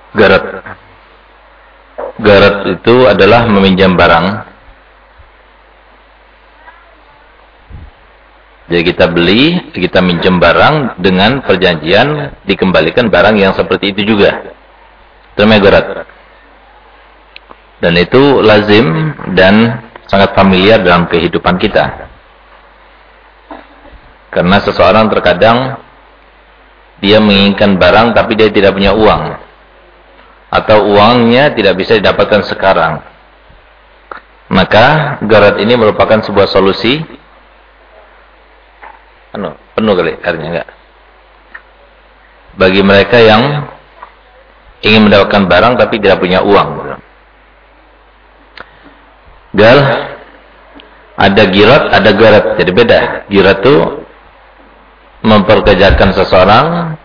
Garat. Garat itu adalah meminjam barang. Jadi kita beli, kita minjem barang dengan perjanjian dikembalikan barang yang seperti itu juga. Itu namanya garat. Dan itu lazim dan sangat familiar dalam kehidupan kita. Karena seseorang terkadang dia menginginkan barang tapi dia tidak punya uang. Atau uangnya tidak bisa didapatkan sekarang. Maka garat ini merupakan sebuah solusi. Penuh kali airnya enggak? Bagi mereka yang ingin mendapatkan barang tapi tidak punya uang. Gal, ada girat, ada garat. Jadi beda. Girat itu memperkerjakan seseorang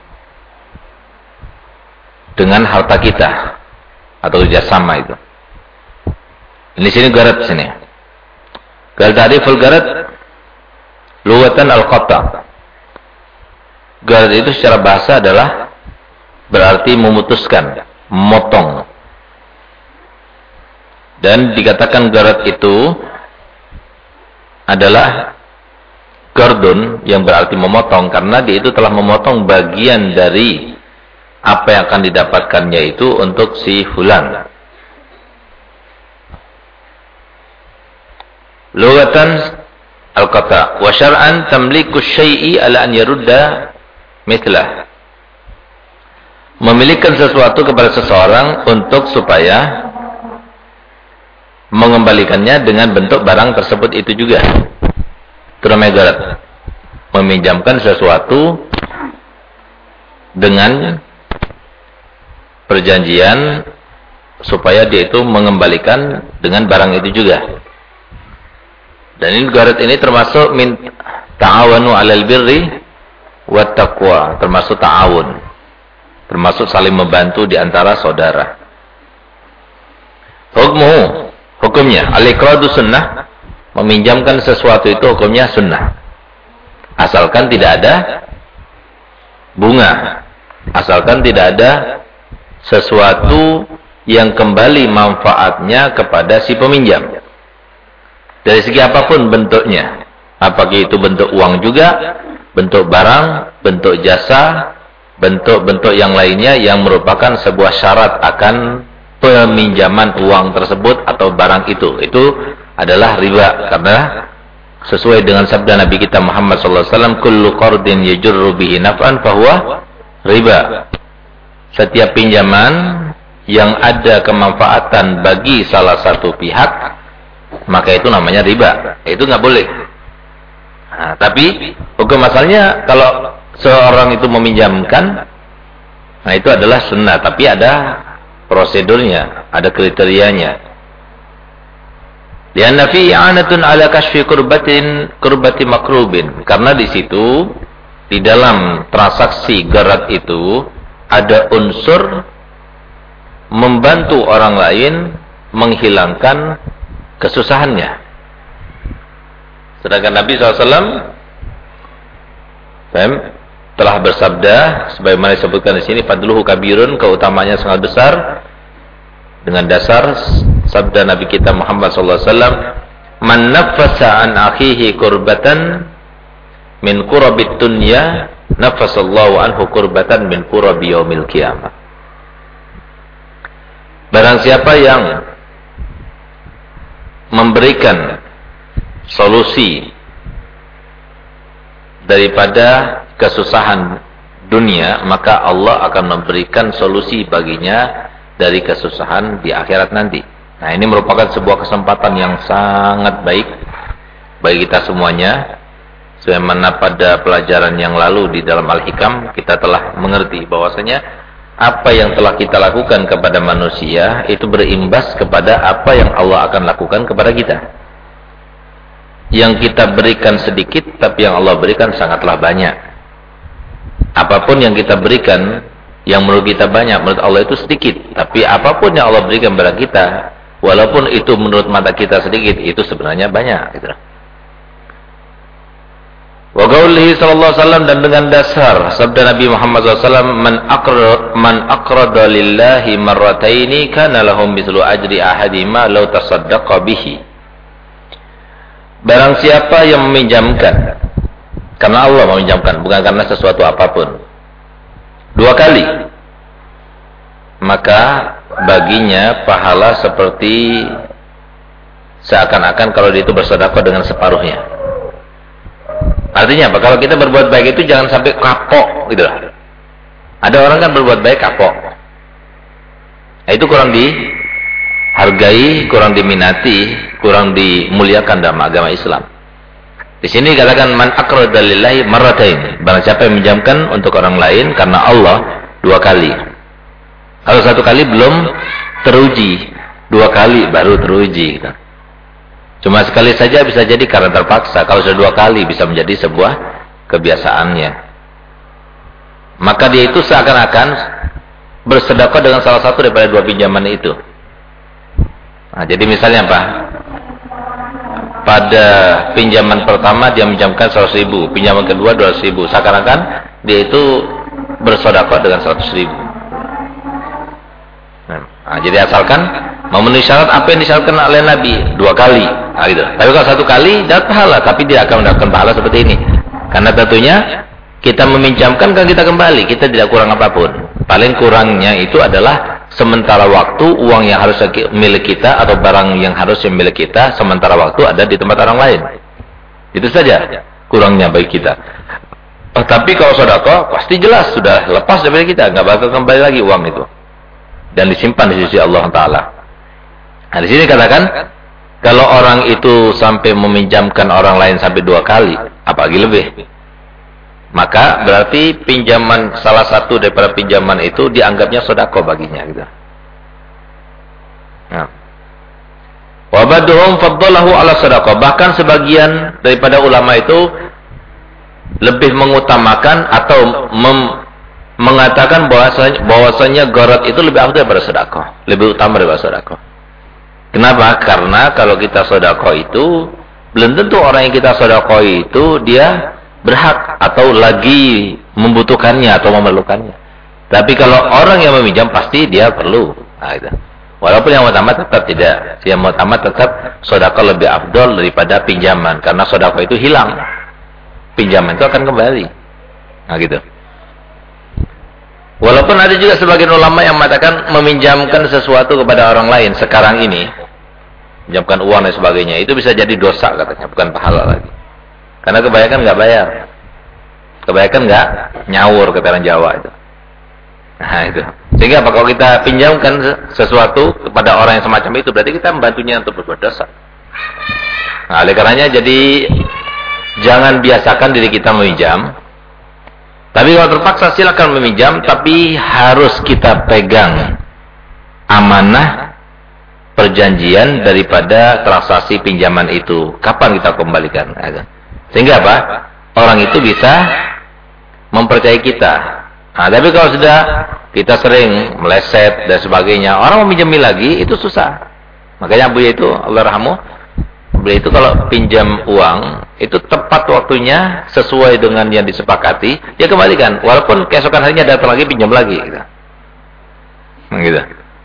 dengan harta kita atau kerjasama itu. Ini sini garat sini. Gal ta'riful garat lughatan al-qata'. Garat itu secara bahasa adalah berarti memutuskan, memotong. Dan dikatakan garat itu adalah gardun yang berarti memotong karena dia itu telah memotong bagian dari apa yang akan didapatkannya itu untuk si fulan. Lughatan al-qata' wa syar'an tamliku syai'i ala an yarudda mithlah. Memilikan sesuatu kepada seseorang untuk supaya mengembalikannya dengan bentuk barang tersebut itu juga. Itu namanya garat. Meminjamkan sesuatu dengan perjanjian supaya dia itu mengembalikan dengan barang itu juga. Dan ini garat ini termasuk min ta'awanu 'alal birri wat taqwa, termasuk ta'awun. Termasuk saling membantu di antara saudara. Hukumnya al-iqradu sunnah, meminjamkan sesuatu itu hukumnya sunnah. Asalkan tidak ada bunga. Asalkan tidak ada sesuatu yang kembali manfaatnya kepada si peminjam. Dari segi apapun bentuknya. Apakah itu bentuk uang juga, bentuk barang, bentuk jasa, bentuk-bentuk yang lainnya yang merupakan sebuah syarat akan peminjaman uang tersebut atau barang itu. Itu adalah riba karena sesuai dengan sabda Nabi kita Muhammad SAW, kullu qardin yajurru bihi naf'an fahuwa riba. Setiap pinjaman yang ada kemanfaatan bagi salah satu pihak, maka itu namanya riba. Itu nggak boleh. Nah, tapi hukum asalnya kalau seorang itu meminjamkan, nah itu adalah sunnah, tapi ada prosedurnya, ada kriterianya. Lianna fi i'anatun ala kashfi kurbati makrubin. Karena di situ di dalam transaksi garat itu ada unsur membantu orang lain menghilangkan kesusahannya. Sedangkan Nabi SAW telah bersabda sebagaimana disebutkan di sini, fadluhu kabirun, keutamanya sangat besar, dengan dasar sabda Nabi kita Muhammad SAW, man nafasa an akhihi kurbatan min kurabid dunya nafasallahu anhu kurbatan min kurabi yaumil qiyamah. Barang siapa yang memberikan solusi daripada kesusahan dunia, maka Allah akan memberikan solusi baginya dari kesusahan di akhirat nanti. Nah, ini merupakan sebuah kesempatan yang sangat baik bagi kita semuanya. Sebagaimana pada pelajaran yang lalu di dalam Al-Hikam kita telah mengerti bahwasanya apa yang telah kita lakukan kepada manusia itu berimbas kepada apa yang Allah akan lakukan kepada kita. Yang kita berikan sedikit, tapi yang Allah berikan sangatlah banyak. Apapun yang kita berikan, yang menurut kita banyak, menurut Allah itu sedikit. Tapi apapun yang Allah berikan kepada kita, walaupun itu menurut mata kita sedikit, itu sebenarnya banyak. Gitu. Wa qaulihi sallallahu alaihi wasallam, dan dengan dasar sabda Nabi Muhammad SAW, man aqrada lillahi marrataini kana lahum mithlu ajri ahadima law tasaddaqa bihi. Barang siapa yang meminjamkan karena Allah meminjamkan, bukan karena sesuatu apapun, 2 kali, maka baginya pahala seperti seakan-akan kalau dia itu bersedekah dengan separuhnya. Artinya apa? Kalau kita berbuat baik itu jangan sampai kapok gitu lah. Ada orang kan berbuat baik kapok. Nah, itu kurang dihargai, kurang diminati, kurang dimuliakan dalam agama Islam. Di sini dikatakan man aqrada lillahi marratain. Barang siapa yang meminjamkan untuk orang lain karena Allah 2 kali. Kalau 1 kali belum teruji, 2 kali baru teruji gitu. Cuma sekali saja bisa jadi karena terpaksa. Kalau sudah 2 kali bisa menjadi sebuah kebiasaannya. Maka dia itu seakan-akan bersedekah dengan salah satu daripada 2 pinjaman itu. Nah, jadi misalnya apa? Pada pinjaman pertama dia minjamkan 100.000, pinjaman kedua 200.000. Seakan-akan dia itu bersedekah dengan 100.000. Nah, jadi asalkan memenuhi syarat apa yang disyaratkan oleh Nabi 2 kali. Nah, gitu. Tapi kalau 1 kali dapat pahala, tapi dia akan mendapatkan pahala seperti ini. Karena tentunya kita meminjamkan kan kita kembali, kita tidak kurang apapun. Paling kurangnya itu adalah sementara waktu uang yang harus milik kita atau barang yang harus milik kita sementara waktu ada di tempat orang lain. Itu saja kurangnya bagi kita. Tapi kalau sedekah pasti jelas sudah lepas dari kita, nggak bakal kembali lagi uang itu. Dan disimpan di sisi Allah Ta'ala. Nah, di sini katakan, kalau orang itu sampai meminjamkan orang lain sampai 2 kali, apalagi lebih, maka berarti pinjaman salah satu daripada pinjaman itu dianggapnya sedekah baginya gitu. Nah. Wa ba'dhum faddalahu 'ala sedekah. Bahkan sebagian daripada ulama itu lebih mengutamakan atau mengatakan bahwasanya gharat itu lebih afdal daripada sedekah, lebih utama daripada sedekah. Kenapa? Karena kalau kita sedekah itu belum tentu orang yang kita sedekah itu dia berhak atau lagi membutuhkannya atau memerlukannya. Tapi kalau orang yang meminjam pasti dia perlu. Nah, itu. Walaupun yang utama tetap tidak. Yang utama tetap sedekah lebih afdal daripada pinjaman, karena sedekah itu hilang. Pinjaman itu akan kembali. Nah, gitu. Walaupun ada juga sebagian ulama yang mengatakan meminjamkan sesuatu kepada orang lain sekarang ini, pinjamkan uang dan sebagainya, itu bisa jadi dosa katanya, bukan pahala lagi. Karena kebanyakan nggak bayar, kebanyakan nggak nyaur kata orang Jawa itu. Nah itu. Sehingga apa, kalau kita pinjamkan sesuatu kepada orang yang semacam itu, berarti kita membantunya untuk berbuat dosa. Nah, oleh karenanya jadi jangan biasakan diri kita meminjam. Tapi kalau terpaksa silakan meminjam, tapi harus kita pegang amanah perjanjian daripada transaksi pinjaman itu. Kapan kita kembalikan? Sehingga apa? Orang itu bisa mempercayai kita. Nah, tapi kalau sudah kita sering meleset dan sebagainya, orang meminjami lagi itu susah. Makanya Buya itu, Allah rahmu, beliau itu kalau pinjam uang itu tepat waktunya sesuai dengan yang disepakati, dia kembalikan. Walaupun keesokan harinya datang lagi pinjam lagi gitu. Gitu.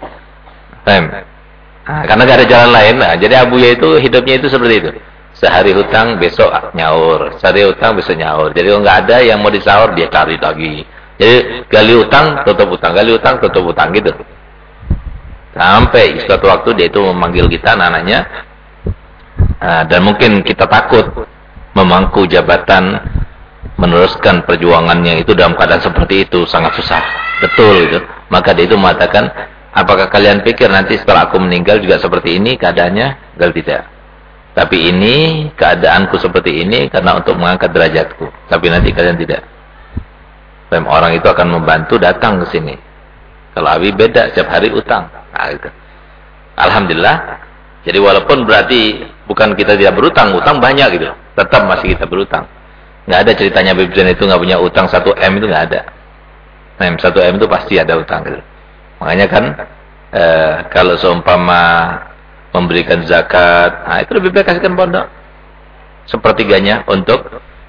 Nah, karena gak ada jalan lain. Nah, jadi Abuya itu hidupnya itu seperti itu. Sehari hutang besok nyaur, sehari hutang besok nyaur. Jadi kalau nggak ada yang mau disaur dia cari lagi. Jadi gali utang tutup utang, gali utang tutup utang gitu. Sampai suatu waktu dia itu memanggil kita anak-anaknya. Dan mungkin kita takut memangku jabatan, meneruskan perjuangannya itu dalam keadaan seperti itu sangat susah. Betul itu. Maka dia itu mengatakan, apakah kalian pikir nanti setelah aku meninggal juga seperti ini keadaannya? Enggak, tidak. Tapi ini keadaanku seperti ini karena untuk mengangkat derajatku. Tapi nanti kalian tidak. Orang itu akan membantu datang ke sini. Kalau Abi beda, setiap hari utang. Nah, gitu. Alhamdulillah. Jadi walaupun berarti bukan kita tidak berutang, utang banyak gitu. Tetap masih kita berutang. Nggak ada ceritanya Habib Zain itu nggak punya utang 1M itu nggak ada. 1M itu pasti ada utang gitu. Makanya kan kalau seumpama memberikan zakat, nah itu lebih baik kasihkan pondok sepertiganya untuk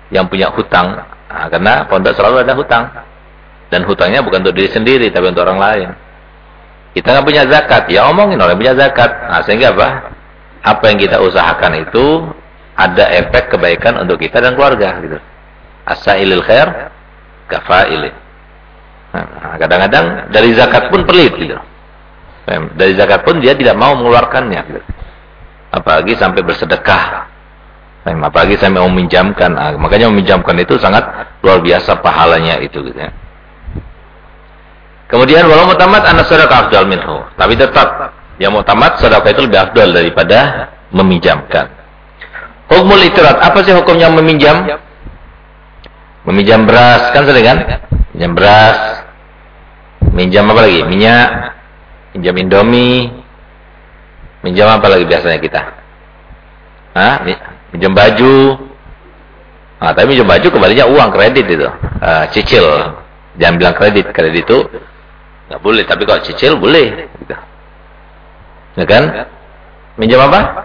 yang punya hutang. Nah, karena pondok selalu ada hutang. Dan hutangnya bukan untuk diri sendiri, tapi untuk orang lain. Kita nggak punya zakat, ya omongin orang punya zakat. Nah, sehingga apa? Apa yang kita usahakan itu ada efek kebaikan untuk kita dan keluarga. Gitu. As-sa'ilil khair kafa'ilih. Nah, kadang-kadang dari zakat pun pelit. Gitu. Dari zakat pun dia tidak mau mengeluarkannya. Gitu. Apalagi sampai bersedekah. Apalagi sampai meminjamkan. Nah, makanya meminjamkan itu sangat luar biasa pahalanya itu. Gitu ya. Kemudian walau mutamat anna sadaqah afdal minhu. Tapi tetap yang mutamat sedekah itu lebih afdal daripada meminjamkan. Hukmul itirat, apa sih hukumnya meminjam? Meminjam beras, kan sering kan? Minjam beras. Minjam apa lagi? Minyak. Minjam Indomie. Minjam apa lagi biasanya kita? Hah? Minjam baju. Nah, tapi minjam baju kembalinya uang, kredit itu. Cicil. Jangan bilang kredit itu nggak boleh, tapi kalau cicil boleh. Gitu. Ya kan? Minjam apa?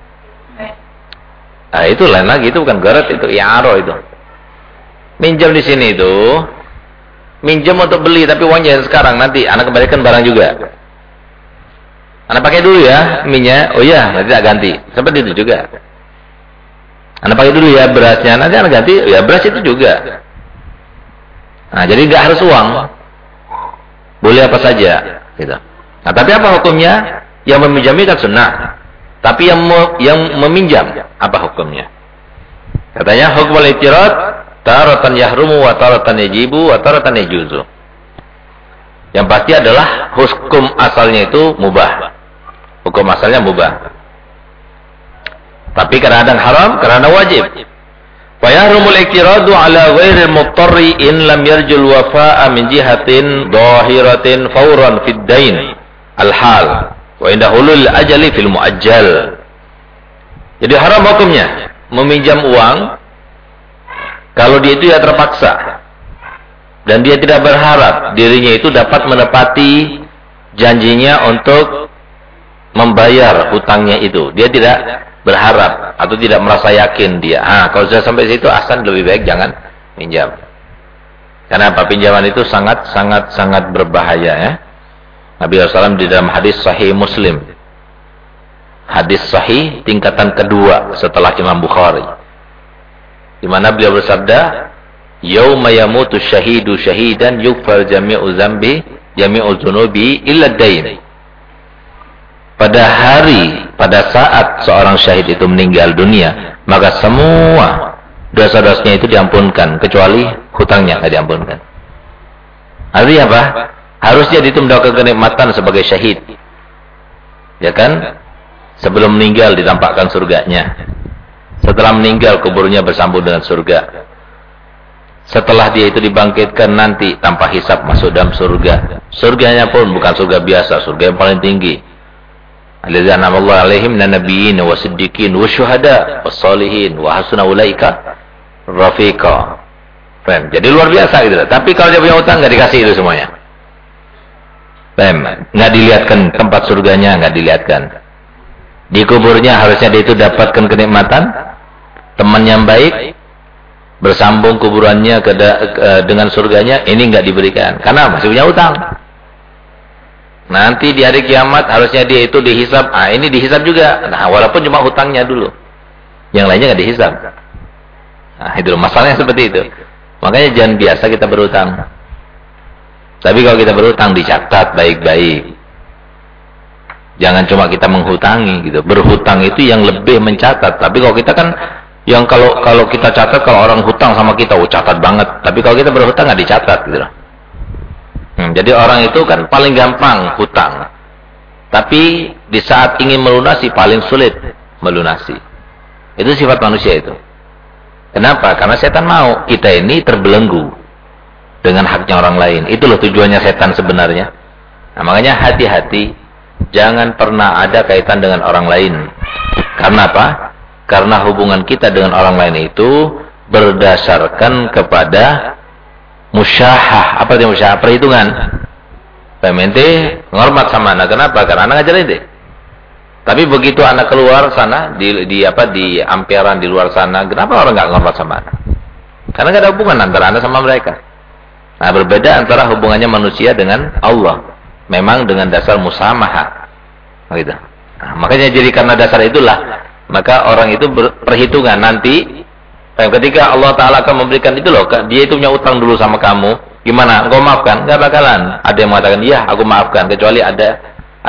Nah, itu lain lagi, itu bukan garat, itu iaro itu. Minjam di sini itu, minjam untuk beli, tapi uangnya sekarang, nanti anak kembalikan barang juga. Anak pakai dulu ya minyak, oh iya, nanti tak ganti. Seperti itu juga. Anak pakai dulu ya berasnya, nanti anak ganti, ya beras itu juga. Nah, jadi nggak harus uang. Boleh apa saja, gitu. Nah, tapi apa hukumnya? Yang meminjam kan sunnah. Tapi yang meminjam, apa hukumnya? Katanya hukmul itirat taratan yahrumu wa taratan yajibu wa taratan yajuzu. Yang pasti adalah hukum asalnya itu mubah. Hukum asalnya mubah. Tapi kadang-kadang haram, kadang-kadang wajib. Wa yahrumul iktiradu ala ghairil muttarri in lam yarjul wafa'a min jihatin dhahiratin fawran fid dain al-hal wa inda hulul ajali fil muajjal. Jadi haram hukumnya meminjam uang kalau dia itu ya terpaksa dan dia tidak berharap dirinya itu dapat menepati janjinya untuk membayar hutangnya itu. Dia tidak berharap atau tidak merasa yakin dia. Kalau sudah sampai situ asal lebih baik jangan pinjam. Karena apa? Pinjaman itu sangat berbahaya ya. Nabi SAW di dalam hadis sahih Muslim. Hadis sahih tingkatan kedua setelah Imam Bukhari. Di mana beliau bersabda, "Yauma yamutu syahidu syahidan yughfar jami'u dzambi jami'u dzunubi illa ad-dain." Pada saat seorang syahid itu meninggal dunia, maka semua dosa-dosanya itu diampunkan, kecuali hutangnya tidak diampunkan. Artinya apa? Harusnya itu mendapatkan kenikmatan sebagai syahid. Ya kan? Sebelum meninggal ditampakkan surganya. Setelah meninggal kuburnya bersambung dengan surga. Setelah dia itu dibangkitkan nanti tanpa hisab masuk dalam surga. Surganya pun bukan surga biasa, surga yang paling tinggi. Alladzina an'amallahu 'alaihim minan nabiyyin wasiddiqin wasyuhada wassalihin wa hasuna ulaika rafiqa. Jadi luar biasa gitu. Tapi kalau dia punya utang enggak dikasih itu semuanya. Enggak dilihatkan tempat surganya, enggak dilihatkan. Di kuburnya harusnya dia itu dapatkan kenikmatan, teman yang baik, bersambung kuburannya dengan surganya, ini enggak diberikan karena masih punya utang. Nanti di hari kiamat harusnya dia itu dihisab. Ini dihisab juga. Nah, walaupun cuma hutangnya dulu. Yang lainnya nggak dihisab. Nah, itu masalahnya seperti itu. Makanya jangan biasa kita berhutang. Tapi kalau kita berhutang dicatat baik-baik. Jangan cuma kita menghutangi gitu. Berhutang itu yang lebih mencatat. Tapi kalau kita kan yang kalau kita catat kalau orang hutang sama kita, catat banget. Tapi kalau kita berhutang nggak dicatat gitu loh. Jadi orang itu kan paling gampang hutang. Tapi di saat ingin melunasi paling sulit melunasi. Itu sifat manusia itu. Kenapa? Karena setan mau kita ini terbelenggu dengan haknya orang lain. Itu loh tujuannya setan sebenarnya. Nah, makanya hati-hati. Jangan pernah ada kaitan dengan orang lain. Karena apa? Karena hubungan kita dengan orang lain itu berdasarkan kepada musyahah. Apa itu musyahah? Perhitungan. Pemente ngormat sama anak. Kenapa? Karena anak ngajarin deh. Tapi begitu anak keluar sana di amperan di luar sana, kenapa orang nggak ngormat sama anak? Karena nggak ada hubungan antara Anda sama mereka. Nah, berbeda antara hubungannya manusia dengan Allah. Memang dengan dasar musamaha. Gitu. Nah, makanya jadi karena dasar itulah, maka orang itu perhitungan nanti ketika Allah Ta'ala akan memberikan itu loh, dia itu punya utang dulu sama kamu, gimana? Engkau maafkan? Nggak bakalan. Ada yang mengatakan, iya aku maafkan, kecuali ada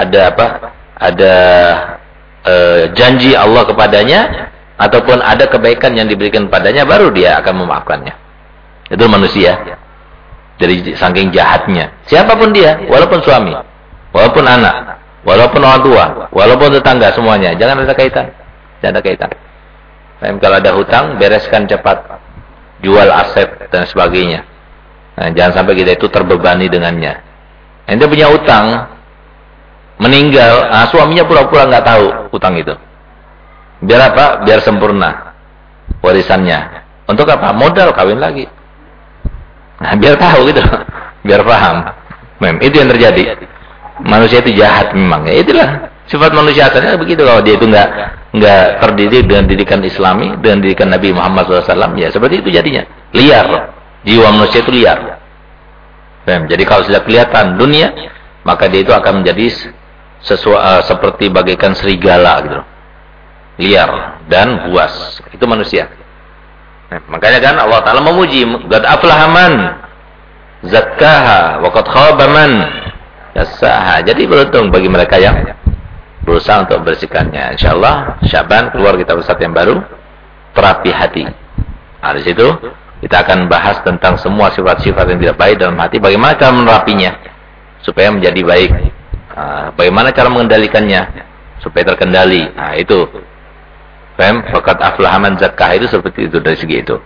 janji Allah kepadanya, ataupun ada kebaikan yang diberikan padanya, baru dia akan memaafkannya. Itu manusia. Dari saking jahatnya. Siapapun dia, walaupun suami, walaupun anak, walaupun orang tua, walaupun tetangga, semuanya. Jangan ada kaitan. Jangan ada kaitan. Kalau ada hutang, bereskan cepat. Jual aset dan sebagainya. Nah, jangan sampai kita itu terbebani dengannya. Ente punya utang, meninggal, suaminya pura-pura nggak tahu utang itu. Biar apa? Biar sempurna warisannya. Untuk apa? Modal kawin lagi. Nah, biar tahu gitu, biar paham. Itu yang terjadi. Manusia itu jahat memang. Ya itulah sifat manusia asalnya begitu. Kalau dia itu nggak terdidik dengan didikan Islami, dengan didikan Nabi Muhammad SAW, ya seperti itu jadinya. Liar. Jiwa manusia itu liar. Jadi kalau sudah kelihatan dunia, maka dia itu akan menjadi seperti bagaikan serigala gitu. Liar dan buas. Itu manusia. Nah, makanya kan Allah Ta'ala memuji, qad aflaha man zakkaha wa qad khaba man dassaha. Jadi beruntung bagi mereka yang berusaha untuk membersihkannya. Insyaallah Syaban keluar kita Ustaz yang baru, terapi hati. Nah, di situ kita akan bahas tentang semua sifat-sifat yang tidak baik dalam hati, bagaimana cara menerapinya supaya menjadi baik. Bagaimana cara mengendalikannya supaya terkendali. Nah, itu fakat aflaha man zakkah, itu seperti itu dari segi itu.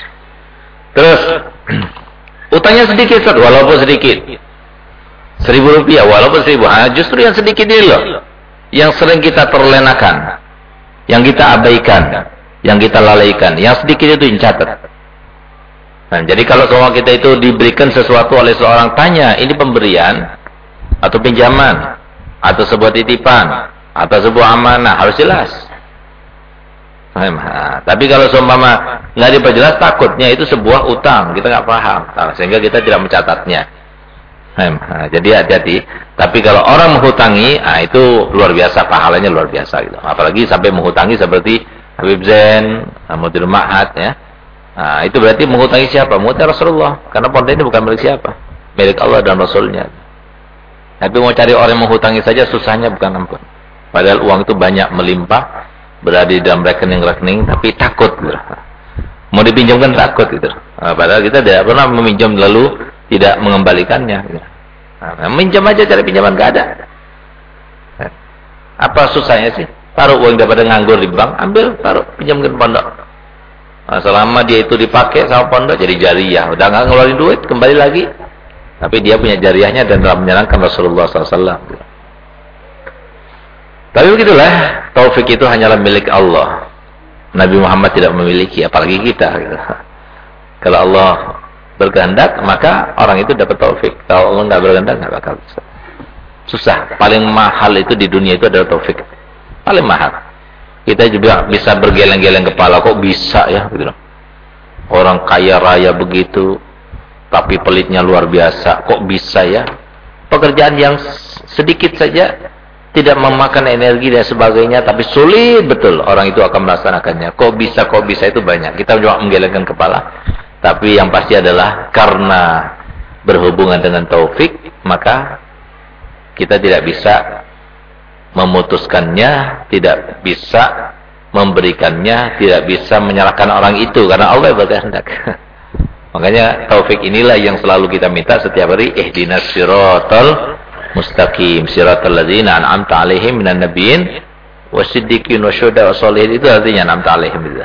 Terus utangnya sedikit, walaupun sedikit. 1.000 rupiah walaupun 1.000. Justru yang sedikit ini loh yang sering kita terlenakan, yang kita abaikan, yang kita lalaikan. Yang sedikit itu dicatat. Nah, jadi kalau semua kita itu diberikan sesuatu oleh seorang, tanya, ini pemberian atau pinjaman atau sebuah titipan atau sebuah amanah, harus jelas. Tapi kalau seumpama nggak diperjelas, takutnya itu sebuah utang, kita nggak paham, sehingga kita tidak mencatatnya. Jadi hati-hati. Tapi kalau orang menghutangi, itu luar biasa, pahalanya luar biasa gitu. Apalagi sampai menghutangi seperti Habib Zain, Mudir Ma'had, ya. Nah, itu berarti menghutangi siapa? Menghutangi Rasulullah. Karena pondok ini bukan milik siapa? Milik Allah dan Rasulnya. Tapi mau cari orang yang menghutangi saja susahnya bukan ampun. Padahal uang itu banyak melimpah, berada di dalam rekening-rekening, tapi takut gitu. Mau dipinjamkan takut gitu. Padahal kita tidak pernah meminjam lalu tidak mengembalikannya gitu. Minjam aja, cari pinjaman nggak ada. Apa susahnya sih? Taruh uang daripada nganggur di bank, ambil, taruh, pinjamkan pondok. Selama dia itu dipakai sama pondok jadi jariah, udah nggak ngeluarin duit, kembali lagi. Tapi dia punya jariahnya dan telah menyenangkan Rasulullah SAW. Tapi begitulah, taufik itu hanyalah milik Allah. Nabi Muhammad tidak memiliki, apalagi kita. Gitu. Kalau Allah berkehendak, maka orang itu dapat taufik. Kalau Allah nggak berkehendak, nggak bakal bisa. Susah. Paling mahal itu di dunia itu adalah taufik. Paling mahal. Kita juga bisa bergeleng-geleng kepala, kok bisa ya? Gitu. Orang kaya raya begitu, tapi pelitnya luar biasa. Kok bisa ya? Pekerjaan yang sedikit saja, tidak memakan energi dan sebagainya, tapi sulit betul orang itu akan melaksanakannya. Kok bisa itu banyak. Kita juga menggelengkan kepala. Tapi yang pasti adalah karena berhubungan dengan taufik, maka kita tidak bisa memutuskannya, tidak bisa memberikannya, tidak bisa menyalahkan orang itu, karena Allah berkehendak. Makanya taufik inilah yang selalu kita minta setiap hari, ihdinas siratal mustaqim, siratal ladzina an'amta 'alaihim minan nabiyyin wasiddiqin wasyuhada wassalihin. Itu artinya an'amta 'alaihim itu.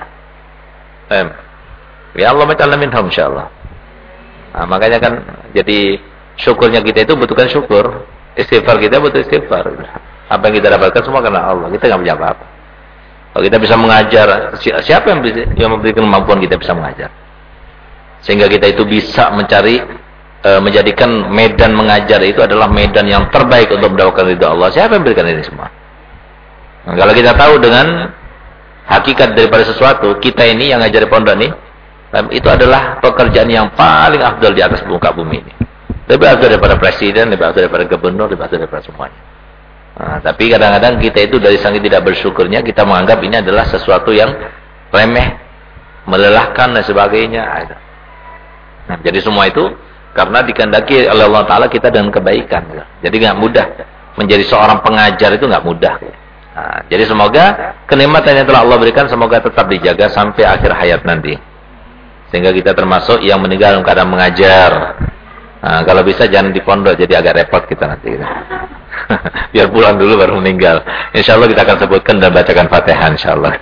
Ya Allah macamlah minhum insyaallah. Nah, makanya kan jadi syukurnya kita itu butuhkan syukur, istighfar kita butuh istighfar. Apa yang kita dapatkan semua karena Allah, kita nggak punya apa-apa. Kalau kita bisa mengajar, siapa yang memberikan kemampuan kita bisa mengajar? Sehingga kita itu bisa mencari, menjadikan medan mengajar itu adalah medan yang terbaik untuk mendapatkan ridha Allah. Siapa yang memberikan ini semua? Nah, kalau kita tahu dengan hakikat daripada sesuatu, kita ini yang ngajari pondok ini, Itu adalah pekerjaan yang paling afdal di atas muka bumi ini. Lebih afdal daripada presiden, lebih afdal daripada gubernur, lebih afdal daripada semuanya. Nah, tapi kadang-kadang kita itu dari saking tidak bersyukurnya, kita menganggap ini adalah sesuatu yang remeh, melelahkan dan sebagainya. Nah, jadi semua itu karena dikehendaki oleh Allah Ta'ala kita dengan kebaikan. Jadi nggak mudah. Menjadi seorang pengajar itu nggak mudah. Nah, jadi semoga kenikmatan yang telah Allah berikan semoga tetap dijaga sampai akhir hayat nanti. Sehingga kita termasuk yang meninggal dalam keadaan mengajar. Nah, kalau bisa jangan di pondok, jadi agak repot kita nanti. Biar pulang dulu baru meninggal. Insya Allah kita akan sebutkan dan bacakan Fatihah insya Allah.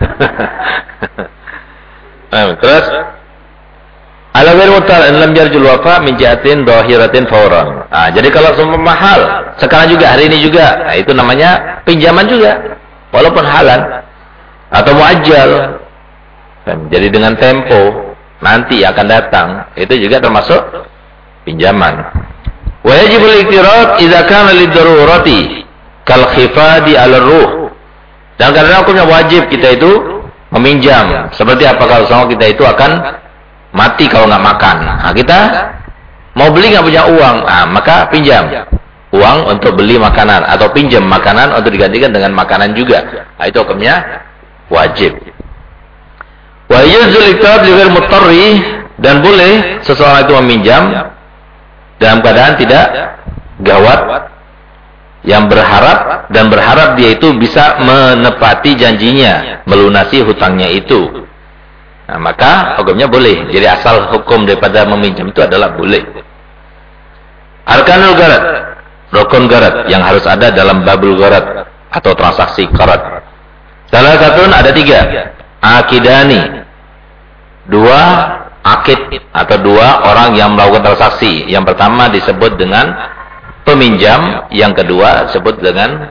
Nah, terus ala ghairi mutar in lam yarjul wafa min jihatin dhahiratin fawran. Nah, jadi kalau semua mahal, sekarang juga hari ini juga, nah, itu namanya pinjaman juga. Walaupun halal atau muajjal. Jadi dengan tempo nanti akan datang, itu juga termasuk pinjaman. Wa yajibul iqtirad idza kana lid-darurati kal khifadi 'ala ruh. Dan karena hukumnya wajib kita itu meminjam. Seperti apa kalau sama kita itu akan mati kalau nggak makan. Nah, kita mau beli nggak punya uang, nah, maka pinjam uang untuk beli makanan atau pinjam makanan untuk digantikan dengan makanan juga. Nah, itu hukumnya wajib. Wa yuzul iqtab li ghairi mutarri, dan boleh seseorang itu meminjam dalam keadaan tidak gawat, yang berharap dia itu bisa menepati janjinya, melunasi hutangnya itu. Nah, maka hukumnya boleh. Jadi asal hukum daripada meminjam itu adalah boleh. Arkanul gharat, rukun gharat yang harus ada dalam babul gharat atau transaksi gharat. Salah satu ada 3. Akidani. 2 akid atau 2 orang yang melakukan transaksi. Yang pertama disebut dengan peminjam, yang kedua disebut dengan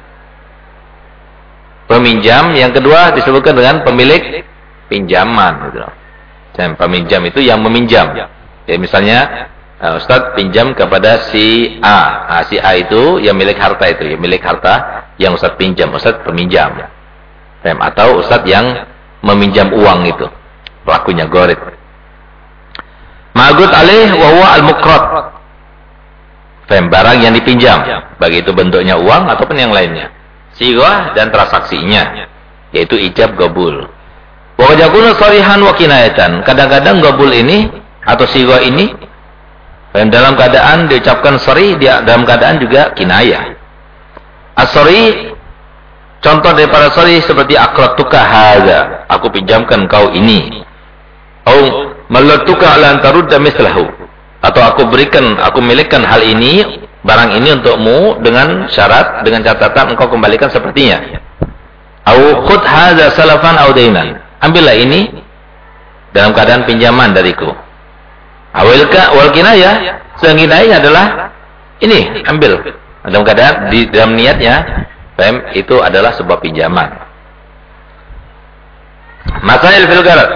peminjam, yang kedua disebutkan dengan pemilik pinjaman gitu. Dan peminjam itu yang meminjam. Ya, misalnya Ustaz pinjam kepada si A. Nah, si A itu yang milik harta itu, yang milik harta yang Ustaz pinjam, Ustaz peminjam. Atau Ustaz yang meminjam uang itu. Pelakunya gharid. Ma'qud alaih wa huwa al-muqrad. Barang yang dipinjam, baik itu bentuknya uang ataupun yang lainnya. Sighah dan transaksinya, yaitu ijab qabul. Wa yakunu sharihan wa kinayatan. Kadang-kadang qabul ini atau sighah ini dalam keadaan diucapkan sharih, dia dalam keadaan juga kinayah. As-sharih, contoh daripada sharih seperti aqratuka hadza, aku pinjamkan kau ini. Au malatuka ala antarudda mislahu, atau aku milikkan hal ini, barang ini untukmu dengan syarat, dengan catatan engkau kembalikan sepertinya. Au khudh hadza salafan au dainan, ambillah ini dalam keadaan pinjaman dariku. Awalka wal kinayah, kinayah adalah ini ambil dalam keadaan di dalam niatnya itu adalah sebuah pinjaman. Masail fil gharat,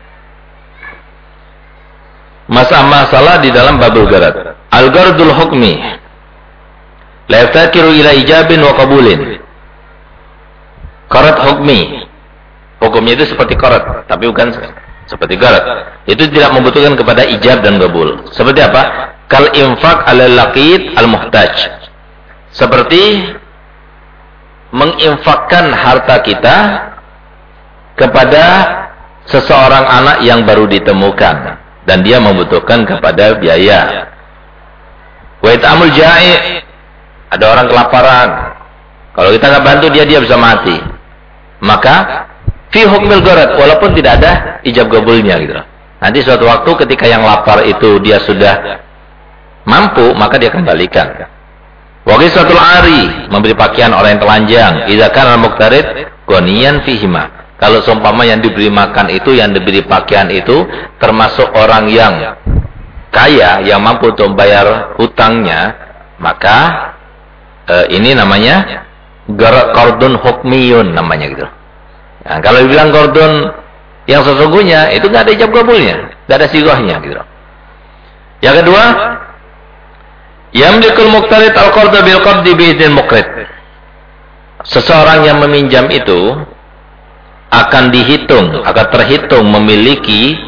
masalah di dalam babul gharat. Al-ghardul hukmi la yaftakiru ila ijabin wa qabulin. Gharat hukmi, hukumnya itu seperti gharat tapi bukan seperti gharat. Itu tidak membutuhkan kepada ijab dan qabul. Seperti apa? Kal infaq ala laqit al-muhtaj. Seperti menginfakkan harta kita kepada seseorang anak yang baru ditemukan dan dia membutuhkan kepada biaya. Wa it'amul ja'i, ada orang kelaparan. Kalau kita nggak bantu dia bisa mati. Maka fi hukmil gharat, walaupun tidak ada ijab qabulnya gitu. Nanti suatu waktu ketika yang lapar itu dia sudah mampu, maka dia kembalikan. Wa qisatul ari, memberi pakaian orang yang telanjang. Idza kana al-muqtarid ghaniyan fihima. Kalau seumpama yang diberi makan itu, yang diberi pakaian itu termasuk orang yang kaya, yang mampu untuk membayar hutangnya, maka ini namanya qardun hukmiyun namanya gitu. Nah, kalau dibilang qardun yang sesungguhnya itu nggak ada ijab qabulnya, nggak ada sighahnya gitu. Yang kedua, yamlikul muqtarid al-qarda bil qabdi bi idzin muqrid. Seseorang yang meminjam itu akan terhitung memiliki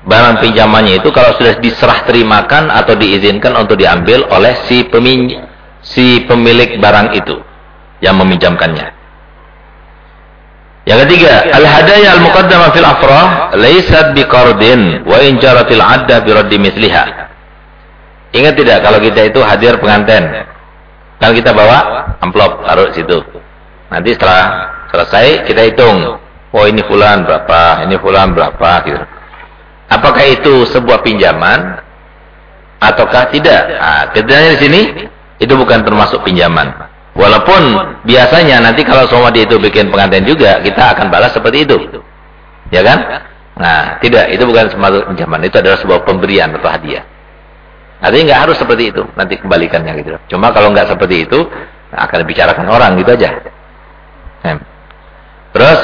barang pinjamannya itu kalau sudah diserah terimakan atau diizinkan untuk diambil oleh si pemilik barang itu yang meminjamkannya. Yang ketiga, al-hadaya al-muqaddamah fil afrah laysat biqardin wa in jaratil 'adda bi raddi mithliha. Ingat tidak kalau kita itu hadir pengantin, kan kita bawa amplop taruh situ. Nanti setelah selesai kita hitung, oh ini fulan berapa, ini fulan berapa gitu. Apakah itu sebuah pinjaman ataukah tidak? Nah, kedengarannya di sini itu bukan termasuk pinjaman. Walaupun biasanya nanti kalau semua dia itu bikin pengantin juga, kita akan balas seperti itu. Ya kan? Nah, tidak, itu bukan termasuk pinjaman, itu adalah sebuah pemberian atau hadiah. Artinya nggak harus seperti itu, nanti kembalikannya gitu. Cuma kalau nggak seperti itu, akan dibicarakan orang gitu aja. Terus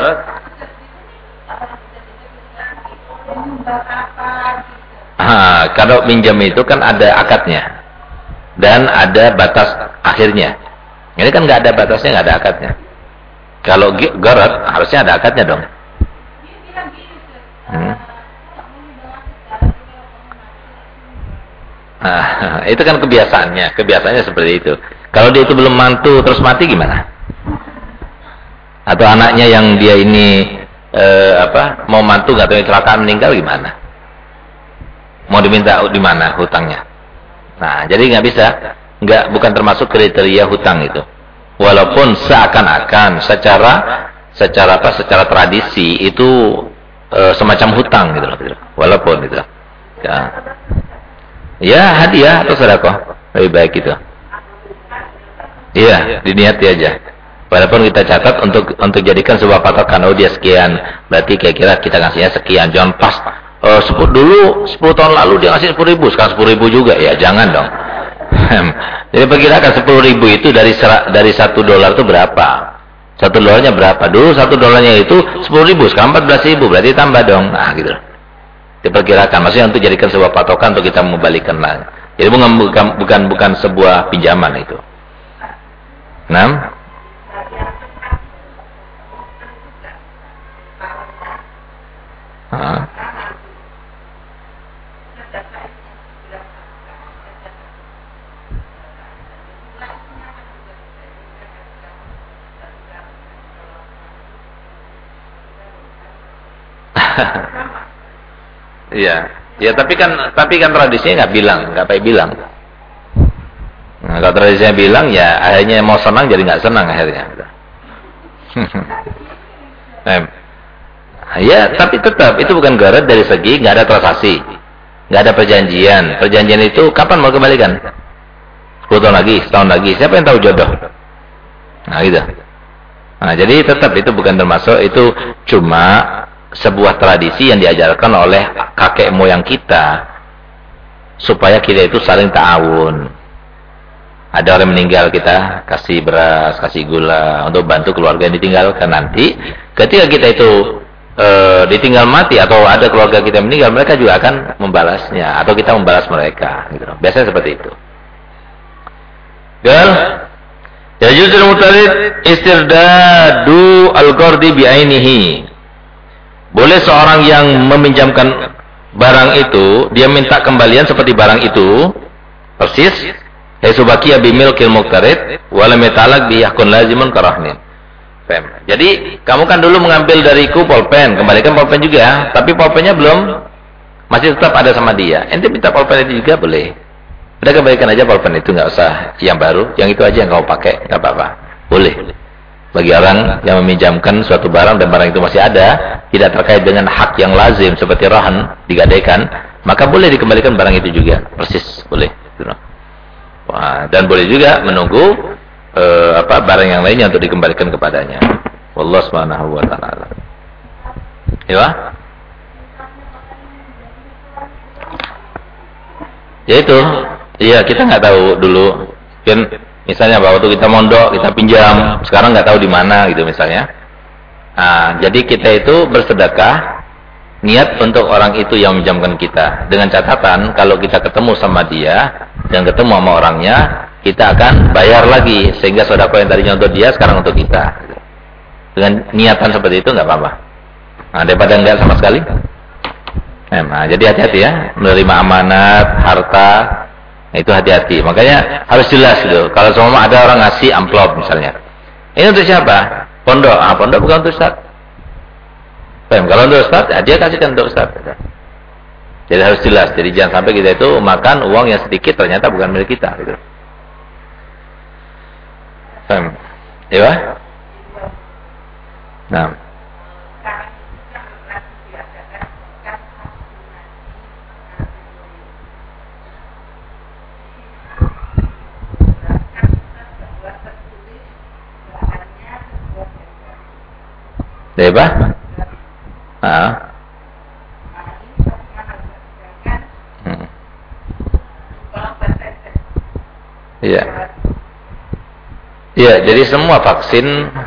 kalau minjam itu kan ada akadnya dan ada batas akhirnya. Ini kan nggak ada batasnya, nggak ada akadnya. Kalau gharar harusnya ada akadnya dong. Itu kan kebiasaannya seperti itu. Kalau dia itu belum mantu terus mati gimana? Atau anaknya yang dia ini mau mantu nggak tahu kecelakaan meninggal gimana? Mau diminta di mana hutangnya? Nah, jadi nggak bisa, bukan termasuk kriteria hutang itu. Walaupun seakan-akan secara tradisi itu semacam hutang gitu loh. Walaupun gitu. Ya hadiah atau sedekah lebih baik itu. Iya, diniati aja. Walaupun kita catat untuk jadikan sebuah patokan, oh dia sekian, berarti kira-kira kita ngasihnya sekian. Jangan pas 10 tahun lalu dia ngasih 10.000, sekarang 10.000 juga, ya jangan dong. Jadi perkirakan 10.000 itu dari $1 itu berapa? $1 berapa? Dulu $1 itu 10.000, sekarang 14.000, berarti tambah dong. Nah gitu. Diperkirakan, maksudnya untuk jadikan sebuah patokan untuk kita mengembalikan lah. Jadi bukan sebuah pinjaman itu. 6. Iya, ya tapi kan tradisinya nggak pakai bilang. Nah, kalau tradisinya bilang ya akhirnya mau senang jadi nggak senang akhirnya. Ya, tapi tetap itu bukan gharar dari segi nggak ada transaksi, nggak ada perjanjian. Perjanjian itu kapan mau kembalikan? 10 tahun lagi, setahun lagi. Siapa yang tahu jodoh? Nah gitu. Nah jadi tetap itu bukan termasuk, itu cuma sebuah tradisi yang diajarkan oleh kakek moyang kita supaya kita itu saling ta'awun. Ada orang meninggal, kita kasih beras, kasih gula untuk bantu keluarga yang ditinggalkan. Nanti ketika kita itu ditinggal mati atau ada keluarga kita meninggal, mereka juga akan membalasnya atau kita membalas mereka gitu. Biasanya seperti itu. Dan ya juzul mutarid istirdadu al-qardi bi'ainihi. Boleh seorang yang meminjamkan barang itu, dia minta kembalian seperti barang itu persis. Haisubaqiya bimilkil muqtarid wa lam yatalaq bi yahkun lazimun karahnin. Jadi kamu kan dulu mengambil dariku pulpen, kembalikan pulpen juga, tapi pulpennya belum, masih tetap ada sama dia. Ente minta pulpen itu juga boleh. Udah kembalikan aja pulpen itu, nggak usah yang baru, yang itu aja yang kamu pakai, nggak apa-apa, boleh. Bagi orang yang meminjamkan suatu barang dan barang itu masih ada, tidak terkait dengan hak yang lazim seperti rahan digadaikan, maka boleh dikembalikan barang itu juga, persis boleh. Wah, dan boleh juga menunggu barang yang lainnya untuk dikembalikan kepadanya. Wallahu subhanahu wa ta'ala. Ya. Ya itu, iya kita nggak tahu dulu. Kan misalnya bahwa waktu kita mondok, kita pinjam, sekarang nggak tahu di mana gitu misalnya. Nah, jadi kita itu bersedekah niat untuk orang itu yang meminjamkan kita, dengan catatan kalau kita ketemu sama dia dan ketemu sama orangnya, kita akan bayar lagi, sehingga sedekah yang tadinya untuk dia sekarang untuk kita. Dengan niatan seperti itu nggak apa-apa. Nah, daripada enggak sama sekali. Nah, jadi hati-hati ya, menerima amanat, harta, itu hati-hati. Makanya harus jelas gitu. Kalau semua ada orang ngasih amplop misalnya, ini untuk siapa? Pondok. Pondok bukan untuk Ustaz. Kalau untuk Ustaz, dia kasihkan untuk Ustaz. Jadi harus jelas. Jadi jangan sampai kita itu makan uang yang sedikit ternyata bukan milik kita. Gitu. Iya? Nah. Apa? Iya. Iya, jadi semua vaksin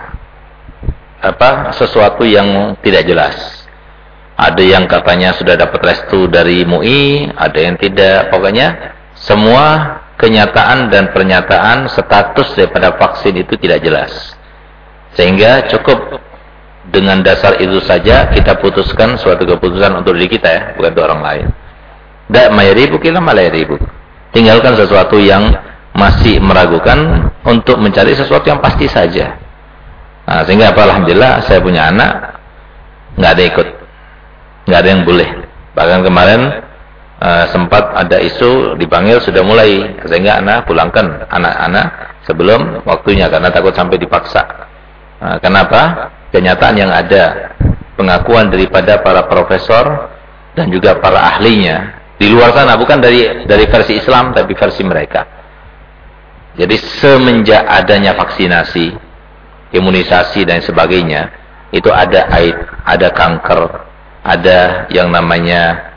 sesuatu yang tidak jelas. Ada yang katanya sudah dapat restu dari MUI, ada yang tidak. Pokoknya semua kenyataan dan pernyataan status daripada vaksin itu tidak jelas. Sehingga cukup dengan dasar itu saja kita putuskan suatu keputusan untuk diri kita ya, bukan untuk orang lain. Tidak mayaribu kila malayaribu. Tinggalkan sesuatu yang masih meragukan untuk mencari sesuatu yang pasti saja. Nah, sehingga alhamdulillah saya punya anak, nggak ada ikut, nggak ada yang boleh. Bahkan kemarin sempat ada isu dipanggil sudah mulai, sehingga anak pulangkan anak-anak sebelum waktunya karena takut sampai dipaksa. Nah, kenapa? Kenyataan yang ada, pengakuan daripada para profesor dan juga para ahlinya di luar sana, bukan dari versi Islam tapi versi mereka. Jadi semenjak adanya vaksinasi, imunisasi dan sebagainya, itu ada AIDS, ada kanker, ada yang namanya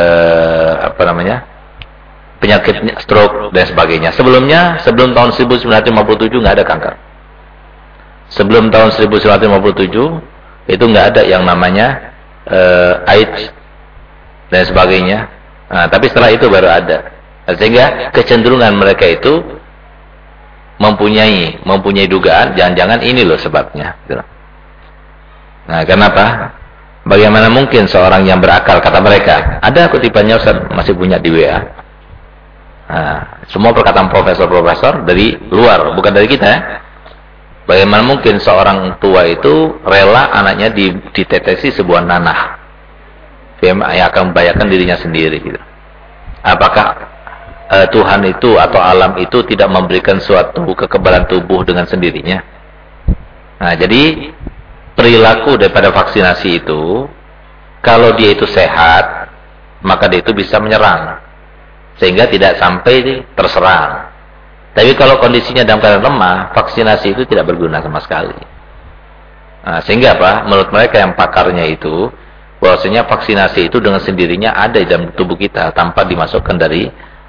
penyakit stroke dan sebagainya. Sebelum tahun 1957 nggak ada kanker. Sebelum tahun 1957 itu nggak ada yang namanya AIDS dan sebagainya. Nah, tapi setelah itu baru ada. Sehingga kecenderungan mereka itu mempunyai dugaan, jangan-jangan ini loh sebabnya. Nah, kenapa? Bagaimana mungkin seorang yang berakal, kata mereka, ada kutipannya Ustaz masih punya di WA. Nah, semua perkataan profesor-profesor dari luar, bukan dari kita ya. Bagaimana mungkin seorang tua itu rela anaknya ditetesi sebuah nanah yang akan membahayakan dirinya sendiri gitu. Apakah Tuhan itu atau alam itu tidak memberikan suatu kekebalan tubuh dengan sendirinya? Nah, jadi perilaku daripada vaksinasi itu, kalau dia itu sehat, maka dia itu bisa menyerang sehingga tidak sampai terserang. Tapi kalau kondisinya dalam keadaan lemah, vaksinasi itu tidak berguna sama sekali. Nah, sehingga apa? Menurut mereka yang pakarnya itu, bahwasanya vaksinasi itu dengan sendirinya ada di dalam tubuh kita tanpa dimasukkan dari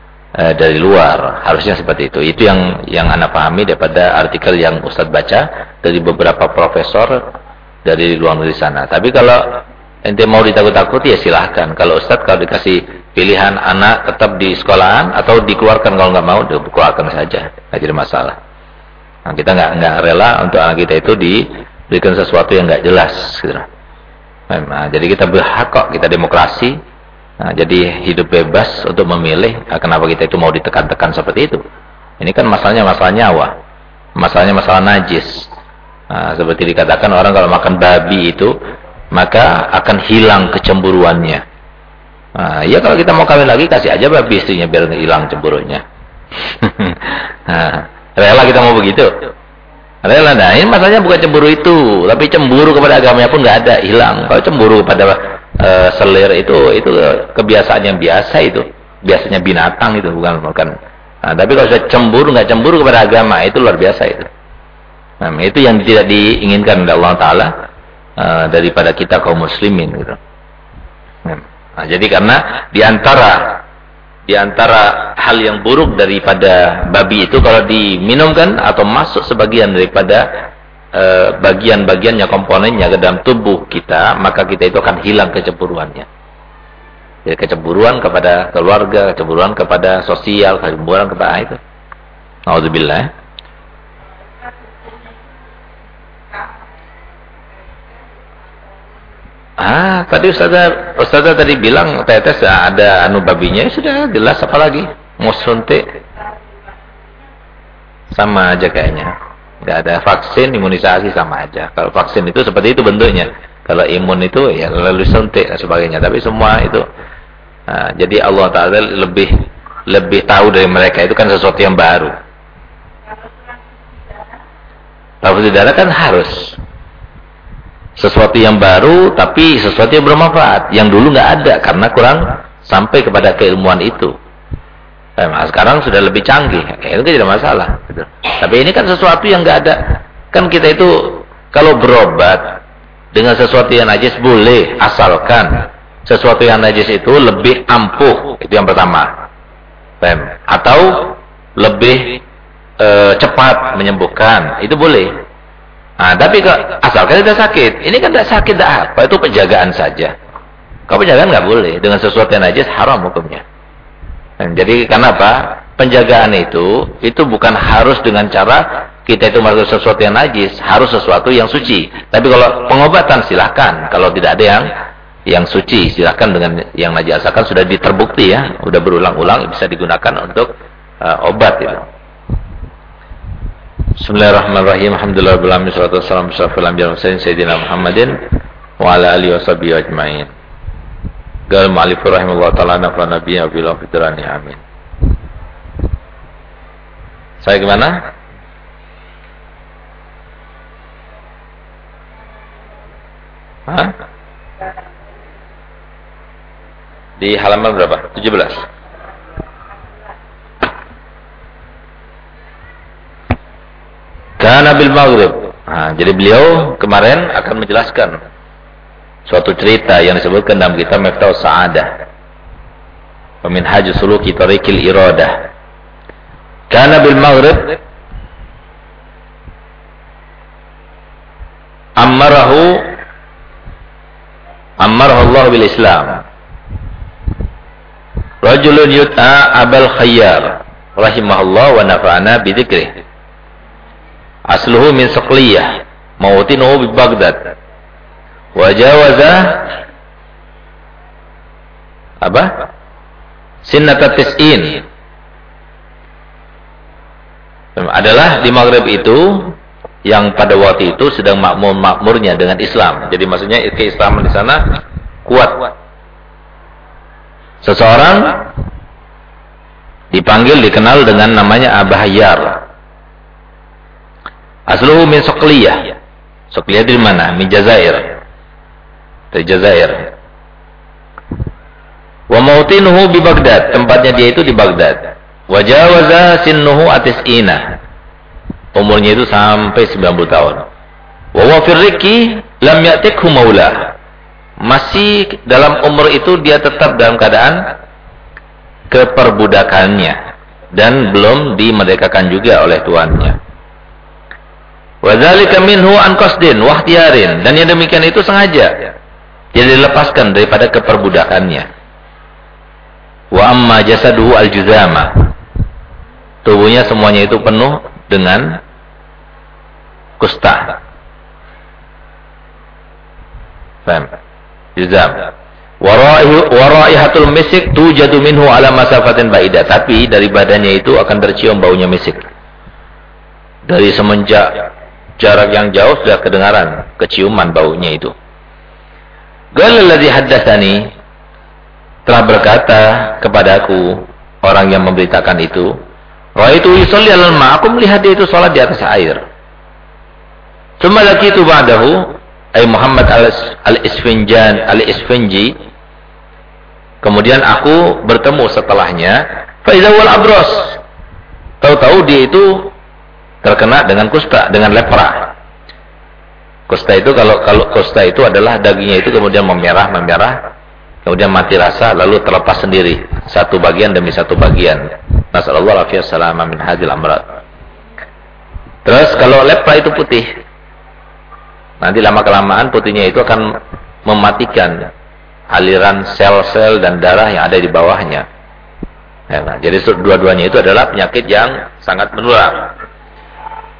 luar. Harusnya seperti itu. Itu yang Anda pahami daripada artikel yang Ustadz baca dari beberapa profesor dari luar negeri sana. Tapi kalau ente mau ditakut-takuti ya silahkan. Kalau Ustadz kalau dikasih pilihan anak tetap di sekolahan atau dikeluarkan, kalau nggak mau dikeluarkan saja, nggak jadi masalah. Nah, kita nggak rela untuk anak kita itu diberikan sesuatu yang nggak jelas. Gitu. Nah, jadi kita berhak kok, kita demokrasi. Nah, jadi hidup bebas untuk memilih. Nah, kenapa kita itu mau ditekan-tekan seperti itu? Ini kan masalahnya masalah nyawa, masalahnya masalah najis. Nah, seperti dikatakan orang kalau makan babi itu maka akan hilang kecemburuannya. Nah, ya kalau kita mau kawin lagi kasih aja babi istrinya biar hilang cemburunya. Nah, rela kita mau begitu? Rela. Nah, ini masalahnya bukan cemburu itu, tapi cemburu kepada agamanya pun nggak ada, hilang. Kalau cemburu kepada selir itu kebiasaan yang biasa itu, biasanya binatang itu bukan. Nah, tapi kalau sudah cemburu, nggak cemburu kepada agama, itu luar biasa itu. Nah, itu yang tidak diinginkan oleh Allah Taala daripada kita kaum muslimin gitu. Nah, jadi karena di antara hal yang buruk daripada babi itu kalau diminumkan atau masuk sebagian daripada bagian-bagiannya, komponennya ke dalam tubuh kita, maka kita itu akan hilang kecemburuannya. Jadi kecemburuan kepada keluarga, kecemburuan kepada sosial, kecemburuan kepada itu. Nauzubillah. Tadi Ustazah tadi bilang tetes ada anu babinya, sudah jelas, apalagi mau suntik sama aja kayaknya. Nggak ada vaksin, imunisasi sama aja. Kalau vaksin itu seperti itu bentuknya. Kalau imun itu ya lalu suntik dan sebagainya. Tapi semua itu jadi Allah Ta'ala lebih tahu dari mereka, itu kan sesuatu yang baru. Transfusi darah kan harus sesuatu yang baru, tapi sesuatu yang bermanfaat, yang dulu nggak ada karena kurang sampai kepada keilmuan itu. Sekarang sudah lebih canggih, itu tidak masalah. Tapi ini kan sesuatu yang nggak ada. Kan kita itu kalau berobat dengan sesuatu yang najis boleh, asalkan sesuatu yang najis itu lebih ampuh, itu yang pertama. Atau lebih cepat menyembuhkan, itu boleh. Tapi asalkan tidak sakit. Ini kan tidak sakit, tidak apa, itu penjagaan saja. Kalau penjagaan nggak boleh, dengan sesuatu yang najis haram hukumnya. Jadi kenapa? Penjagaan itu bukan harus dengan cara kita itu masuk sesuatu yang najis, harus sesuatu yang suci. Tapi kalau pengobatan silahkan, kalau tidak ada yang suci silahkan dengan yang najis, asalkan sudah diterbukti ya, sudah berulang-ulang bisa digunakan untuk obat itu. Bismillahirrahmanirrahim. Alhamdulillah rabbil alamin, wassalatu wassalamu ala sayyidina Muhammadin wa ala alihi washabihi ajmain. Qala al-mu'allif rahimahullah ta'ala nafa'ana bihi wa bil fitrani amin. Saya gimana? Di halaman berapa? 17. Kana bil maghrib. Jadi beliau kemarin akan menjelaskan suatu cerita yang disebutkan dalam kitab Miftahus Sa'adah. Wa minhaj suluki tariqil iradah. Kana bil maghrib ammarahu Allah bil Islam. Rajulun yut'a Abul Khayyar rahimahullah wa nafa'ana bi dzikrih. Asluhu min Saqliyah, mawtinuhu bi Baghdad. Wa jawaza Sinnata tis'in. Adalah di Maghrib itu yang pada waktu itu sedang makmurnya dengan Islam. Jadi maksudnya keislaman di sana kuat. Seseorang dikenal dengan namanya Abu Khayyar. Asluhu min Saqliyah. Saqliyah dari mana? Min Jazair. Dari Jazair. Wa mautinuhu bi Baghdad. Tempatnya dia itu di Baghdad. Wa jawaza sinnuhu atis'ina. Umurnya itu sampai 90 tahun. Wa huwa fi riqi lam ya'tikhu maulah. Masih dalam umur itu dia tetap dalam keadaan keperbudakannya dan belum dimerdekakan juga oleh tuannya. Wa dzalika minhu an qasdin wa ikhtiyarin, dan yang demikian itu sengaja. Dia dilepaskan daripada keperbudakannya. Wa amma jasaduhu al-juzama. Tubuhnya semuanya itu penuh dengan kusta. Paham? Juzam. Wa raihatul misik tujadu minhu ala masafatin ba'idah. Tapi dari badannya itu akan tercium baunya misik. Dari semenjak jarak yang jauh sudah kedengaran keciuman baunya itu. Qala allazi haddatsani, telah berkata kepadaku orang yang memberitakan itu, ra'aitu yusalli 'alal ma', aku melihat dia itu salat di atas air. Tsumma laqitu ba'dahu ay Muhammad al-Isfinji. Kemudian aku bertemu setelahnya, fa idza wal abras. Tahu-tahu dia itu terkena dengan kusta, dengan lepra. Kusta itu kalau kusta itu adalah dagingnya itu kemudian memerah, kemudian mati rasa, lalu terlepas sendiri satu bagian demi satu bagian. Nasallallahu alaihi wasallam min hadil amrad. Terus kalau lepra itu putih, nanti lama kelamaan putihnya itu akan mematikan aliran sel-sel dan darah yang ada di bawahnya. Jadi dua-duanya itu adalah penyakit yang sangat menular.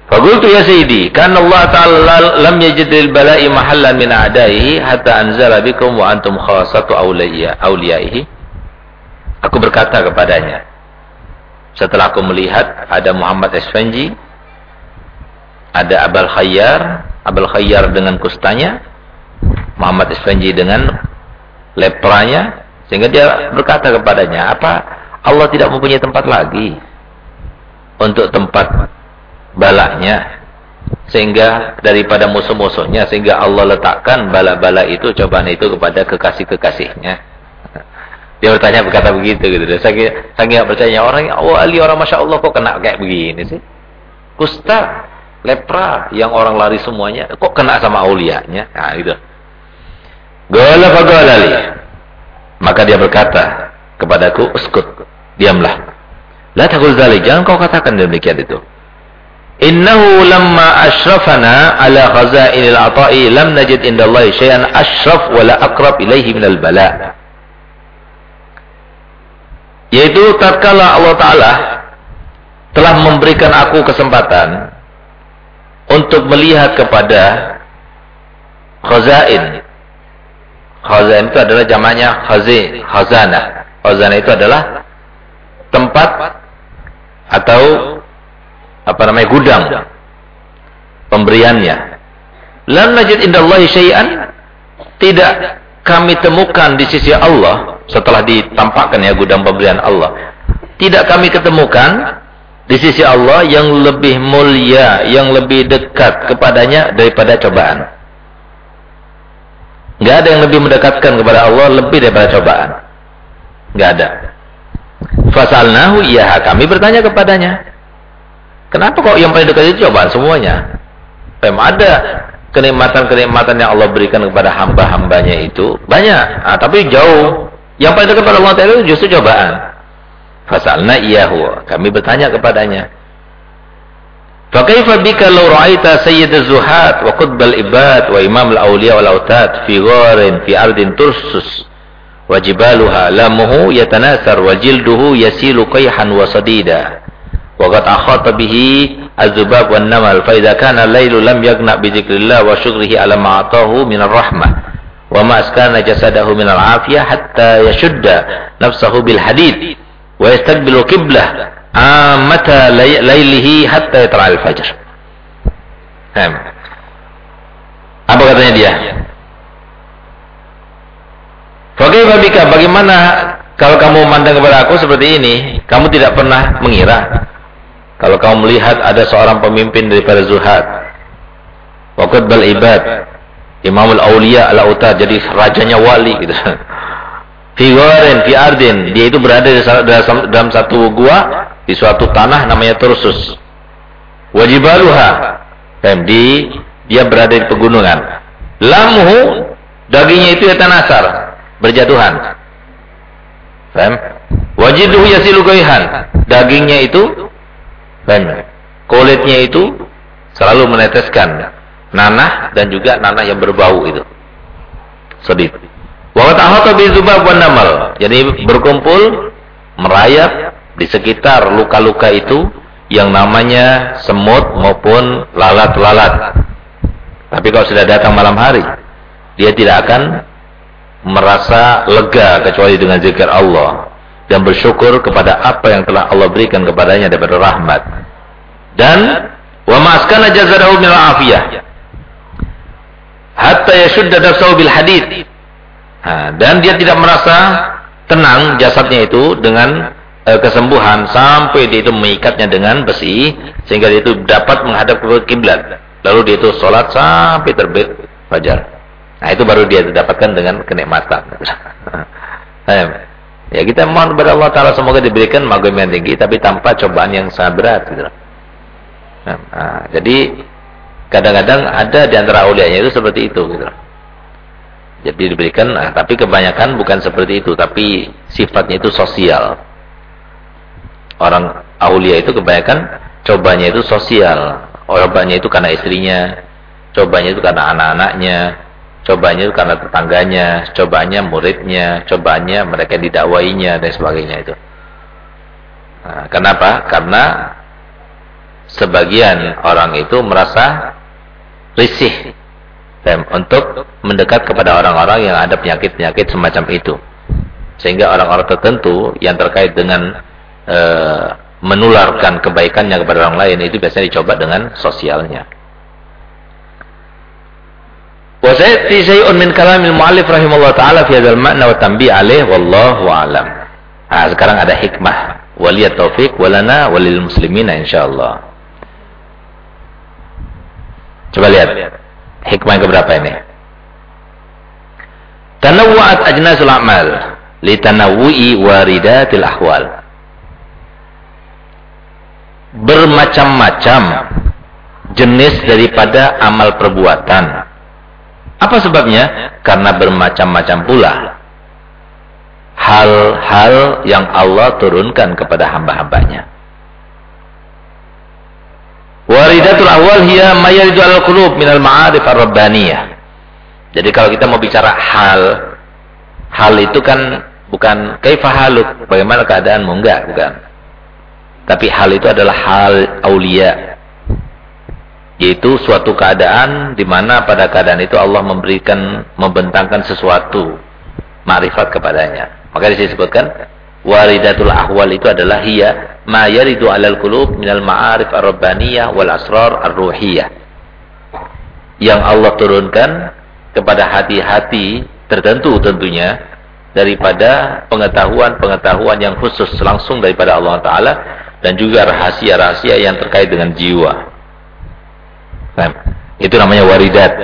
Faqultu ya sayyidi, karena Allah Ta'ala lam yajid lil bala'i mahallan min a'daihi hatta anzala bikum wa antum khasatu awliyaihi. Aku berkata kepadanya, setelah aku melihat ada Muhammad Esfanji, ada Abul Khayyar dengan kustanya, Muhammad Esfanji dengan lepranya, sehingga dia berkata kepadanya, apa Allah tidak mempunyai tempat lagi untuk tempat balanya, sehingga daripada musuh-musuhnya, sehingga Allah letakkan bala-bala itu, cobaan itu kepada kekasih-kekasihnya. Dia berkata begitu gitu. Saya nggak percaya orang Ali orang masya Allah kok kena kayak begini sih. Kusta, lepra yang orang lari semuanya, kok kena sama aulianya? Nah gitu. Gola fagolali. Maka dia berkata kepadaku, uskut, diamlah. La taqul dzalik, jangan kau katakan demikian itu. Innahu lamma ashrafana ala khazainil ata'i lam najid indallahi syai'an ashraf wala aqrab ilaihi minal bala. Yaitu tatkala Allah Ta'ala telah memberikan aku kesempatan untuk melihat kepada khazain. Khazain itu adalah jamaknya khazanah. Khazanah itu adalah tempat atau gudang pemberiannya. Lam najid indallahi syai'an, tidak kami temukan di sisi Allah setelah ditampakkan ya gudang pemberian Allah. Tidak kami ketemukan di sisi Allah yang lebih mulia, yang lebih dekat kepadanya daripada cobaan. Enggak ada yang lebih mendekatkan kepada Allah lebih daripada cobaan. Enggak ada. Fasalnahu, iya, kami bertanya kepadanya, kenapa kok yang paling dekat itu cobaan semuanya? Memang ada kenikmatan-kenikmatan yang Allah berikan kepada hamba-hambanya itu banyak, tapi jauh. Yang paling dekat kepada Allah Ta'ala itu justru cobaan. Fasalna iyahu, kami bertanya kepadanya, fa kaifa bika law ra'aita sayyid az-zuhat wa qutb al-ibad wa imam al-awliya wal autad fi gharin fi ardin tursus wa jibaluha lamuhu yatanasar wa jilduhu yasilu qayhan wa sadida wa qad akhata bihi az-zubab wan namal fa idza kana al-lailu lam yaghna bi dzikrillah wa syukrihi ala ma atahu min ar-rahmah wa ma askana jasadahu min al-afiyah hatta yashudda nafsahu bil hadid wa yastaqbilu qiblah amata lailihi hatta yatla al-fajr. Apa katanya dia? Bagaimana kalau kamu memandang kepada aku seperti ini, kamu tidak pernah mengira kalau kamu melihat ada seorang pemimpin daripada zuhad, wa qutbal ibad, imamul awliya al-autad, jadi rajanya wali gitu. Fi gharin fi ardin, dia itu berada dalam satu gua di suatu tanah namanya Tursus. Wajibaluha, dia berada di pegunungan. Lamhu, dagingnya itu yatanasar, berjatuhan. Paham? Wajiduhu yasilu qayhan, dagingnya itu, kulitnya itu selalu meneteskan nanah, dan juga nanah yang berbau itu. Sedih. Wa ta'ahata bi dzubab wan namal, jadi berkumpul merayap di sekitar luka-luka itu yang namanya semut maupun lalat-lalat. Tapi kalau sudah datang malam hari, dia tidak akan merasa lega kecuali dengan zikir Allah dan bersyukur kepada apa yang telah Allah berikan kepadanya daripada rahmat. Dan wa maskana jazadahu min al-afiyah hatta yashudda nafsahu bil hadid. Dan dia tidak merasa tenang jasadnya itu dengan kesembuhan sampai dia itu mengikatnya dengan besi sehingga dia itu dapat menghadap ke kiblat. Lalu dia itu sholat sampai terbit fajar. Nah itu baru dia dapatkan dengan kenikmatan. Ya kita mohon kepada Allah Ta'ala semoga diberikan maghrib yang tinggi tapi tanpa cobaan yang sangat berat gitu. Jadi kadang-kadang ada di antara aulianya itu seperti itu gitu. Jadi diberikan, tapi kebanyakan bukan seperti itu, tapi sifatnya itu sosial. Orang aulia itu kebanyakan cobanya itu sosial. Cobanya itu karena istrinya, cobanya itu karena anak-anaknya, cobanya itu karena tetangganya, cobanya muridnya, cobanya mereka didakwainya dan sebagainya itu. Kenapa? Karena sebagian orang itu merasa risih untuk mendekat kepada orang-orang yang ada penyakit-penyakit semacam itu. Sehingga orang-orang tertentu yang terkait dengan menularkan kebaikannya kepada orang lain itu biasanya dicoba dengan sosialnya. Wa sayati syai'un min kalamil mu'allif rahimahullah ta'ala fi hadzal ma'na wa tanbih alaih wallahu a'lam. Nah, sekarang ada hikmah. Waliyat taufik walana walil muslimina insyaallah. Coba lihat hikmah yang keberapa ini. Tanawwa'at ajnasul a'mal li tanawwu'i waridatil ahwal. Bermacam-macam jenis daripada amal perbuatan. Apa sebabnya? Karena bermacam-macam pula hal-hal yang Allah turunkan kepada hamba-hambanya. Waridatul awal hiya ma yaridu al-qulub minal ma'arif ar-rabbaniyah. Jadi kalau kita mau bicara hal itu kan bukan kaifa haluk, bagaimana keadaanmu, enggak, bukan. Tapi hal itu adalah hal aulia, yaitu suatu keadaan di mana pada keadaan itu Allah membentangkan sesuatu ma'rifat kepadanya. Maka disebutkan waridatul ahwal itu adalah hiya ma yaridu 'alal qulub minal ma'arif ar-rabbaniyah wal asrar ar-ruhiyah. Yang Allah turunkan kepada hati-hati tertentu tentunya daripada pengetahuan-pengetahuan yang khusus langsung daripada Allah Ta'ala dan juga rahasia-rahasia yang terkait dengan jiwa. Itu namanya waridat.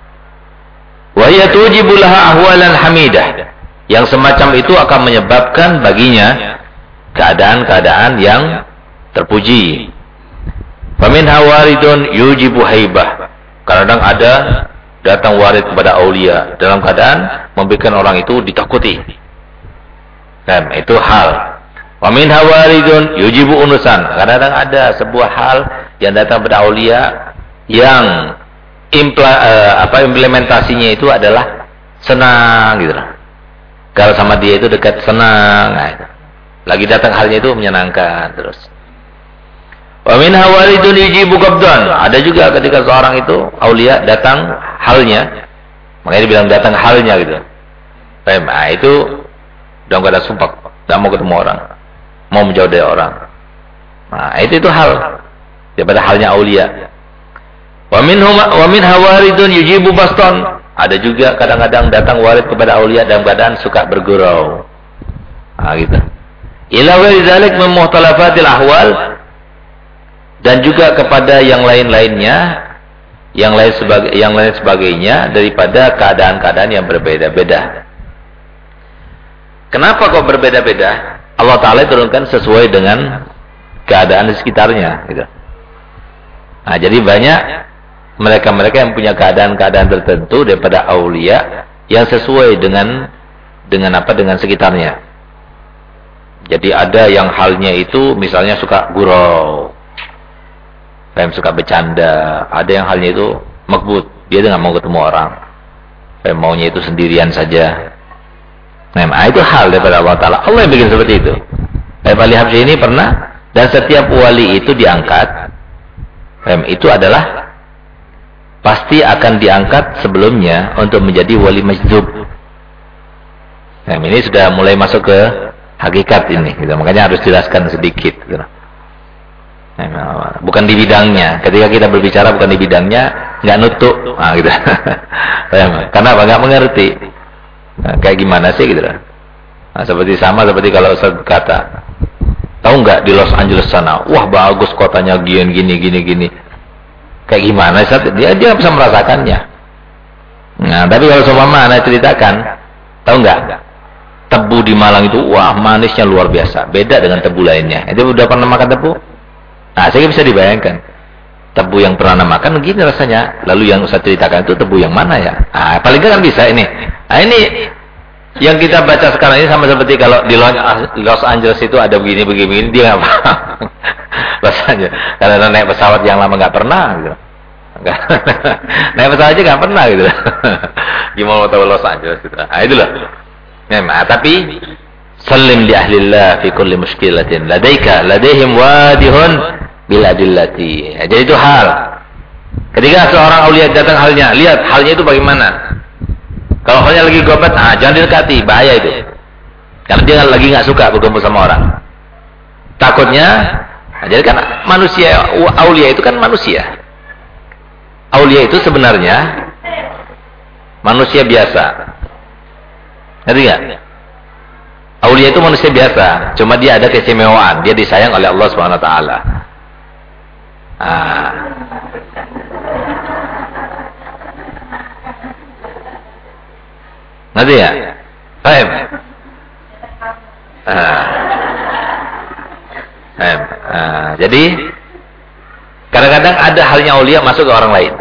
Wa hiya tujibu laha ahwalan hamidah. Yang semacam itu akan menyebabkan baginya keadaan-keadaan yang terpuji. Faminha waridun yujibu haibah. Kadang ada datang warid kepada aulia dalam keadaan membuat orang itu ditakuti. Itu hal. Wa minha waridun yujibu unusan. Kadang-kadang ada sebuah hal yang datang pada aulia yang implementasinya itu adalah senang gitu. Kalau sama dia itu dekat senang. Nah, lagi datang halnya itu menyenangkan terus. Wa minha waridun yujibu qabdan. Ada juga ketika seorang itu aulia datang halnya, makanya dibilang datang halnya gitu. Nah, itu udah enggak ada sumpah, enggak mau ketemu orang, mau menjauh dari orang. Nah, itu hal daripada halnya aulia. Wa minha waridun yujibu baston. Ada juga kadang-kadang datang warid kepada aulia dalam keadaan suka bergurau. Nah, gitu. Ila wa dzalik min muhtalafatil ahwal, dan juga kepada yang lain-lainnya, yang lain sebagainya daripada keadaan-keadaan yang berbeda-beda. Kenapa kok berbeda-beda? Allah Ta'ala turunkan sesuai dengan keadaan di sekitarnya gitu. Nah, jadi banyak mereka-mereka yang punya keadaan-keadaan tertentu daripada aulia yang sesuai dengan sekitarnya. Jadi ada yang halnya itu misalnya suka gurau, suka bercanda. Ada yang halnya itu makbut, dia nggak mau ketemu orang, maunya itu sendirian saja. Nah, itu hal daripada Allah Ta'ala. Allah yang bikin seperti itu. Wali Habsyi ini pernah, dan setiap wali itu diangkat, itu adalah pasti akan diangkat sebelumnya untuk menjadi wali majdzub. Nah, ini sudah mulai masuk ke hakikat ini, gitu. Makanya harus jelaskan sedikit. Gitu. Nah, bukan di bidangnya. Ketika kita berbicara bukan di bidangnya, nggak nutuk, nah, gitu. Karena apa? Nggak mengerti. Nah, kayak gimana sih, gitu. Nah, seperti kalau Ustaz berkata, tahu nggak di Los Angeles sana, wah bagus kotanya gini. Kayak gimana Ustaz? Dia bisa merasakannya. Nah, tapi kalau seumpama ana ceritakan, tahu nggak? Tebu di Malang itu, wah manisnya luar biasa. Beda dengan tebu lainnya. Itu udah pernah makan tebu? Nah, saya bisa dibayangkan. Tebu yang pernah makan begini rasanya. Lalu yang Ustaz ceritakan itu tebu yang mana ya? Nah, paling kan bisa ini. Nah, ini yang kita baca sekarang ini sama seperti kalau di Los Angeles itu ada begini, dia nggak paham. Rasanya karena naik pesawat yang lama nggak pernah gitu. Naik pesawat aja nggak pernah gitu. Gimana mau tahu Los Angeles gitu. Nah, itulah. Nah, tapi salim li ahlillah fi kulli mushkilatin ladaihim wadihun bil adillati. Ya, jadi itu hal. Ketika seorang aulia datang halnya, lihat halnya itu bagaimana. Kalau halnya lagi gobat, jangan didekati, bahaya itu. Karena dia lagi nggak suka berkumpul sama orang. Takutnya, jadi kan manusia, aulia itu kan manusia. Aulia itu sebenarnya manusia biasa. Ngerti nggak? Aulia itu manusia biasa, cuma dia ada keistimewaan, dia disayang oleh Allah Subhanahu Wa Taala. Ngerti ya? Baik. Jadi kadang-kadang ada halnya aulia masuk ke orang lain.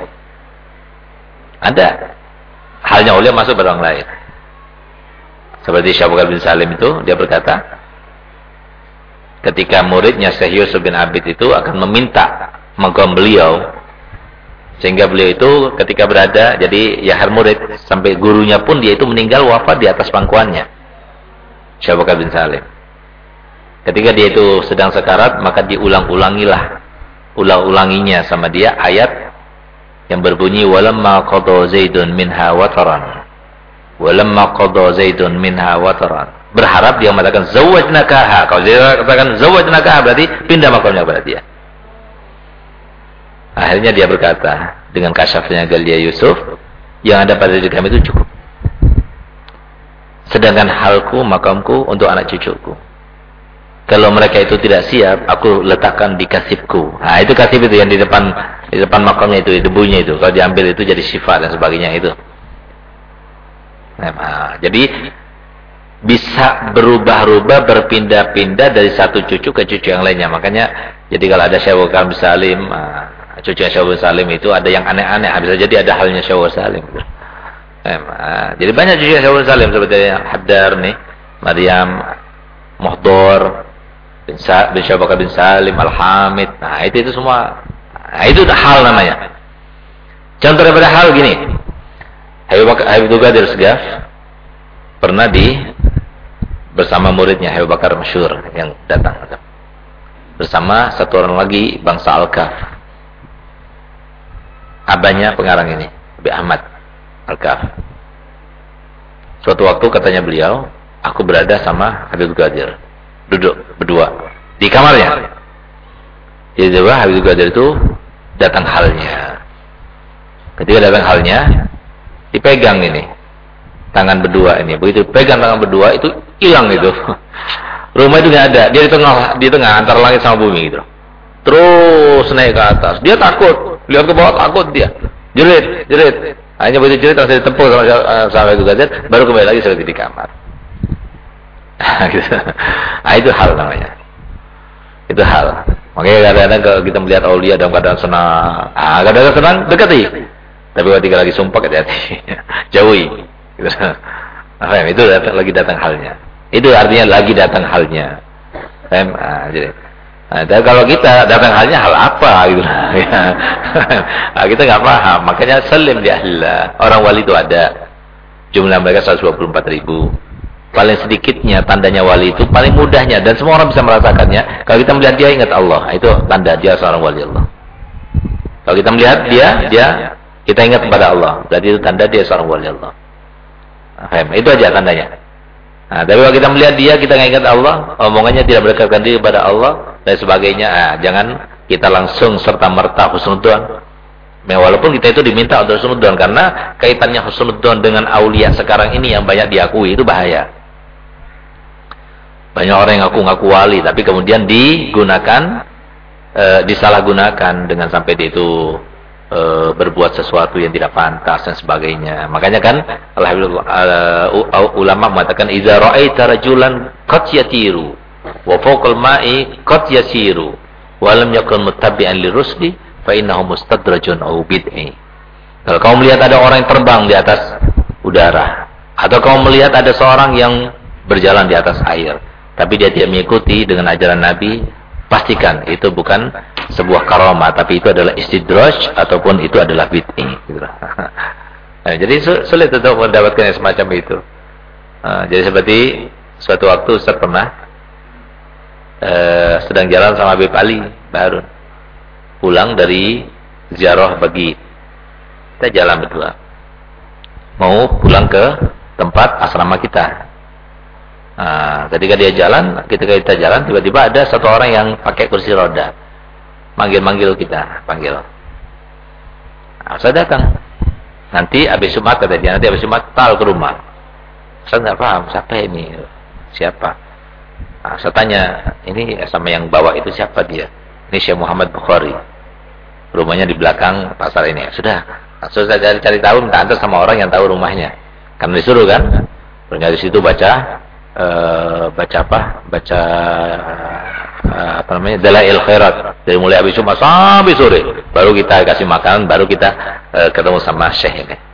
Ada halnya aulia masuk ke orang lain. Seperti Syekh Abu Bakar bin Salim itu, dia berkata, ketika muridnya Syekh Yusuf bin Abid itu akan meminta makam beliau, sehingga beliau itu ketika berada, jadi yahar murid, sampai gurunya pun dia itu meninggal wafat di atas pangkuannya. Syekh Abu Bakar bin Salim. Ketika dia itu sedang sekarat, maka ulang-ulanginya sama dia ayat yang berbunyi walamma qada Zaidun minha wataran. Walamma qada Zaidun minha wataran. Berharap dia mengatakan zawwajnakaha. Kalau dia katakan zawwajnakaha berarti pindah makamnya kepada dia. Akhirnya dia berkata dengan kasyafnya Galia Yusuf, yang ada pada diri kami itu cukup. Sedangkan halku, makamku untuk anak cucuku. Kalau mereka itu tidak siap, aku letakkan di kasibku. Nah, itu kasib itu yang di depan makamnya itu debunya itu. Kalau diambil itu jadi sifat dan sebagainya itu. Nah, jadi bisa berubah-ubah, berpindah-pindah dari satu cucu ke cucu yang lainnya. Makanya jadi kalau ada Syekh Abu Bakar bin Salim, cucu Syekh Abu Bakar Salim itu ada yang aneh-aneh. Bisa jadi ada halnya Syekh Abu Bakar Salim. Jadi banyak cucu Syekh Abu Bakar Salim seperti Haddar nih, Maryam, Muhdor, bin Syekh Abu Bakar bin Salim, Al-Hamid. Nah, itu semua. Nah, itu hal namanya. Contoh daripada hal gini. Habib Qadir Segaf pernah bersama muridnya Habib Bakar masyhur yang datang bersama satu orang lagi bangsa Al-Kaf. Abahnya pengarang ini, Habib Ahmad Al-Kaf. Suatu waktu katanya beliau, aku berada sama Habib Qadir, duduk berdua di kamarnya. Jadi Habib Qadir itu datang halnya. Ketika datang halnya, dipegang ini tangan berdua ini, begitu pegang tangan berdua itu hilang itu. Rumah itu nggak ada, dia di tengah antara langit sama bumi gitu. Terus naik ke atas, dia takut, lihat ke bawah takut dia, jerit. Hanya begitu jerit langsung ditempel sama itu Qadir, baru kembali lagi seperti di kamar. Nah, itu hal namanya. Itu hal. Makanya kadang-kadang kalau kita melihat aulia dalam keadaan senang, kadang-kadang senang dekati. Tapi ketika lagi sumpah hati-hati, jauhi. Itu lagi datang halnya. Itu artinya lagi datang halnya. Jadi, kalau kita datang halnya hal apa gitu. Kita nggak paham. Makanya salim di ahlillah. Orang wali itu ada. Jumlah mereka 124.000. Paling sedikitnya tandanya wali itu paling mudahnya dan semua orang bisa merasakannya. Kalau kita melihat dia ingat Allah, itu tanda dia seorang wali Allah. Kalau kita melihat dia kita ingat kepada Allah, berarti itu tanda dia seorang wali Allah. Itu aja tandanya. Nah, tapi kalau kita melihat dia, kita nggak ingat Allah, omongannya tidak berdekatkan diri kepada Allah dan sebagainya. Jangan kita langsung serta merta husnudzon. Walaupun kita itu diminta untuk husnudzon, karena kaitannya husnudzon dengan aulia sekarang ini yang banyak diakui itu bahaya. Banyak orang yang ngaku wali, tapi kemudian digunakan, disalahgunakan dengan sampai dia itu berbuat sesuatu yang tidak pantas dan sebagainya. Makanya kan ulama mengatakan idza ra'aita rajulan qad yatiru wa fawqal ma'i qad yasiru wa lam yakun muttabi'an lirusli fa innahu mustadrajun aw bid'i. Kalau kamu melihat ada orang yang terbang di atas udara, atau kamu melihat ada seorang yang berjalan di atas air, tapi dia tidak mengikuti dengan ajaran Nabi, pastikan itu bukan sebuah karamah, tapi itu adalah istidraj ataupun itu adalah bid'i. Nah, jadi sulit untuk mendapatkan yang semacam itu. Jadi seperti suatu waktu Ustaz pernah sedang jalan sama Habib Ali Baharun. pulang dari ziarah pagi. Kita jalan berdua. Mau pulang ke tempat asrama kita. Nah, ketika kita jalan, tiba-tiba ada satu orang yang pakai kursi roda. Manggil-manggil kita, panggil. Nah, saya datang. Nanti habis Jumat, kata dia, nanti habis Jumat tal ke rumah. Saya nggak paham, siapa ini? Siapa? Nah, saya tanya, ini sama yang bawa itu siapa dia? Ini Syekh Muhammad Bukhari. Rumahnya di belakang pasar ini. Sudah saya cari tahu, minta antar sama orang yang tahu rumahnya. Karena disuruh kan. Ternyata di situ baca Dalail Khairat dari mulai habis Jumat sampai sore. Baru kita kasih makan, baru kita ketemu sama Syekh ini.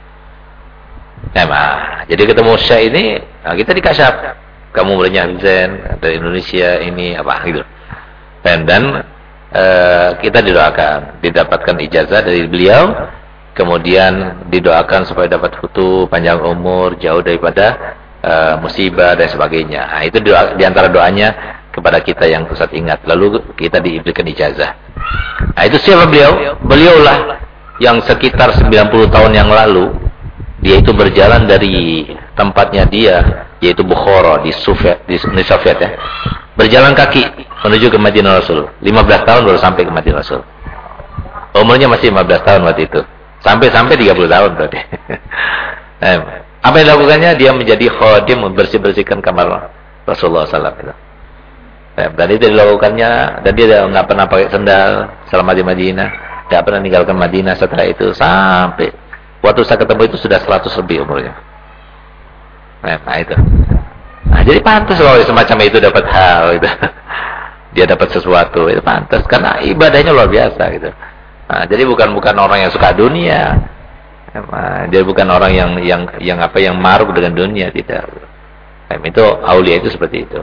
Nah, jadi ketemu Syekh ini, kita dikasyaf. Kamu mulainya Zen dari Indonesia ini apa gitu. Dan kita didoakan, didapatkan ijazah dari beliau, kemudian didoakan supaya dapat futu, panjang umur, jauh daripada musibah dan sebagainya. Nah, itu di antara doanya kepada kita yang Ustaz ingat. Lalu kita diberikan ijazah. Nah, itu siapa beliau? Beliaulah yang sekitar 90 tahun yang lalu dia itu berjalan dari tempatnya dia, yaitu Bukhara di Soviet ya. Berjalan kaki menuju ke Madinah Rasul. 15 tahun baru sampai ke Madinah Rasul. Umurnya masih 15 tahun waktu itu. Sampai 30 tahun berarti. Apa yang dilakukannya? Dia menjadi khadim, membersih-bersihkan kamar Rasulullah SAW. Dan itu dilakukannya, dan dia nggak pernah pakai sendal selama di Madinah, nggak pernah meninggalkan Madinah setelah itu sampai waktu saya ketemu itu sudah 100 lebih umurnya. Nah itu. Nah, jadi pantas kalau semacam itu dapat hal itu. Dia dapat sesuatu, itu pantas karena ibadahnya luar biasa gitu. Nah, jadi bukan orang yang suka dunia. Dia bukan orang yang maruk dengan dunia, tidak. Itu aulia itu seperti itu.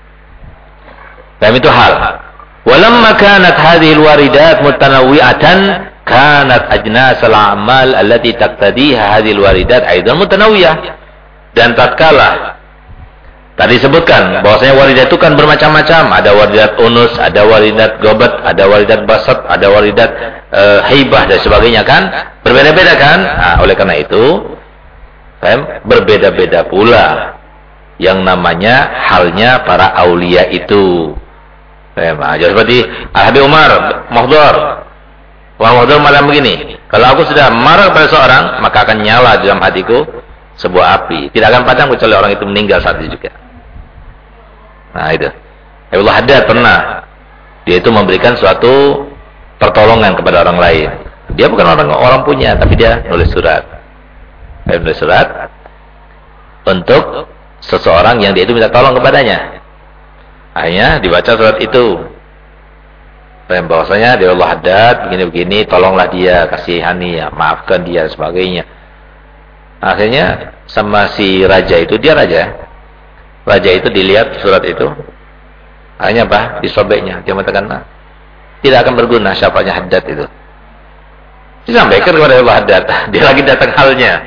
Itu hal. Walamma kanat hadhihi alwaridat mutanawwi'atan kanat ajnas al-a'mal allati taqtadiha hadhihi alwaridat aidan mutanawwi'ah. Dan tatkala tadi sebutkan bahwasanya waridat itu kan bermacam-macam, ada waridat unus, ada waridat gobat, ada waridat basat, ada waridat haibah dan sebagainya kan, berbeda-beda kan. Nah, oleh karena itu berbeda-beda pula yang namanya halnya para aulia itu. Jadi seperti Al-Habib Umar Mahdhar. Mahdhar malam begini, kalau aku sudah marah pada seorang, maka akan nyala di dalam hatiku sebuah api, tidak akan padam kecuali orang itu meninggal saat itu juga. Nah itu Abdullah Haddad pernah, dia itu memberikan suatu pertolongan kepada orang lain. Dia bukan orang punya, tapi dia nulis surat. Dia nulis surat untuk seseorang yang dia itu minta tolong kepadanya. Akhirnya dibaca surat itu, bahwasanya dia Allah Haddad begini-begini, tolonglah dia, kasihani ya, maafkan dia sebagainya. Akhirnya sama si raja itu, dia raja itu dilihat surat itu, hanya apa? Disobeknya. Dia mengatakan, tidak akan berguna syafaatnya Haddad itu. Disampaikan kepada Allah Haddad. Dia lagi datang halnya.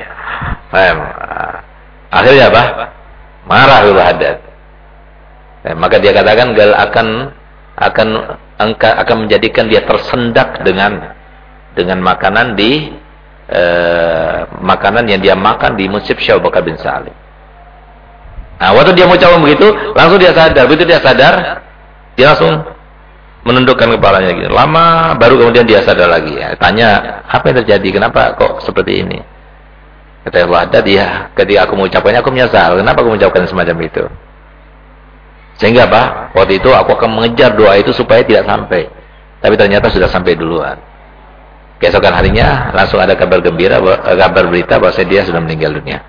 Akhirnya apa? Marah Allah Haddad. Maka dia katakan gal akan menjadikan dia tersendak dengan makanan makanan yang dia makan di Masjid Syekh Abu Bakar bin Salim. Nah, waktu dia mau mengucapkan begitu, langsung dia sadar. Begitu dia sadar, dia langsung menundukkan kepalanya gitu. Lama baru kemudian dia sadar lagi. Ya, tanya, apa yang terjadi? Kenapa kok seperti ini? Kata Allah Haddad, ya, ketika aku mengucapkannya aku menyesal. Kenapa aku mengucapkan semacam itu? Sehingga apa? Waktu itu aku akan mengejar doa itu supaya tidak sampai. Tapi ternyata sudah sampai duluan. Keesokan harinya langsung ada kabar berita bahwa dia sudah meninggal dunia.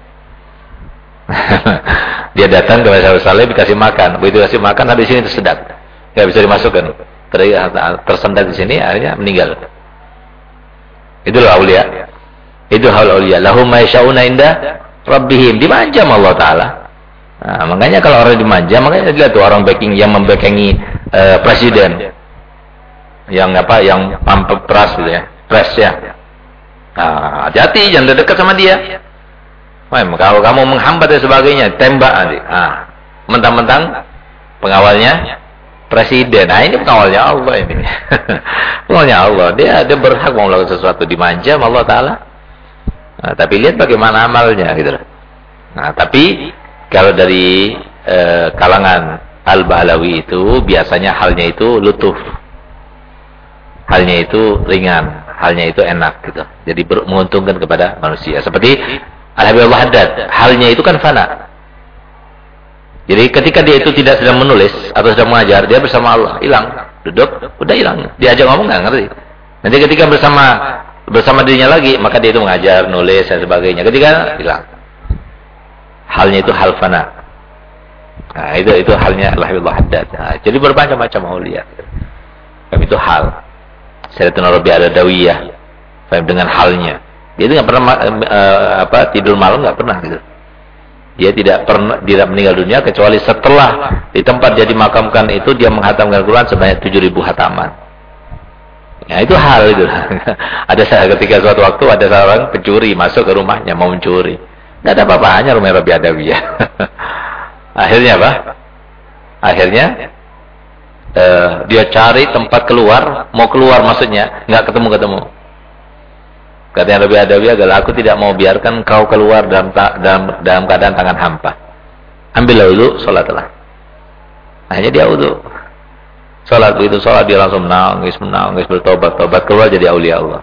Dia datang ke Masjid Saleh dikasih makan. Begitu dikasih makan, habis ini tersedak. Enggak bisa dimasukkan. Tersendak di sini, akhirnya meninggal. Itulah aulia. Itu hal aulia. Lahum ma yasha'una inda rabbihim. Dimanja Allah Ta'ala. Nah, makanya kalau orang dimanja, makanya dilihat tuh orang yang membackingi presiden, yang pamper pras gitu ya, pres ya. Nah, hati-hati, jangan dekat sama dia. Kalau kamu menghambat dan sebagainya, tembak nanti. Mentang-mentang pengawalnya presiden. Nah, ini pengawalnya Allah ini. Pengawalnya Allah. Dia berhak mau melakukan sesuatu, dimanja sama Allah Ta'ala. Nah, tapi lihat bagaimana amalnya gitu. Nah, tapi kalau dari kalangan Al-Bahlawi itu biasanya halnya itu lutuf. Halnya itu ringan, halnya itu enak gitu. Jadi menguntungkan kepada manusia. Seperti Al-Habib Al-Haddad, halnya itu kan fana. Jadi ketika dia itu tidak sedang menulis atau sedang mengajar, dia bersama Allah, hilang, duduk, udah hilang. Diajak ngomong nggak ngerti. Nanti ketika bersama dirinya lagi, maka dia itu mengajar, nulis dan sebagainya. Ketika hilang. Halnya itu hal fana. Nah, itu halnya Al-Habib Al-Haddad. Nah, jadi bermacam-macam aulia. Kami itu hal. Sayyidatuna Rabi'ah Al-Adawiyah. Dengan halnya. Dia itu nggak pernah tidur malam, nggak pernah gitu. Dia tidak meninggal dunia kecuali setelah di tempat dia dimakamkan itu dia menghatamkan Al-Quran sebanyak 7.000 hataman. Ya itu hal itu. Ada ketika suatu waktu ada seorang pencuri masuk ke rumahnya mau mencuri. Nggak ada apa-apanya rumah Rabi'ah Adawiyah. Akhirnya apa? Akhirnya dia cari tempat keluar, mau keluar maksudnya, nggak ketemu. Katanya Rabi'ah Adawiyah adalah aku tidak mau biarkan kau keluar dalam keadaan tangan hampa. Ambillah wudu, sholatlah. Akhirnya dia wudu. Sholat begitu sholat dia langsung menangis, bertobat keluar jadi aulia Allah.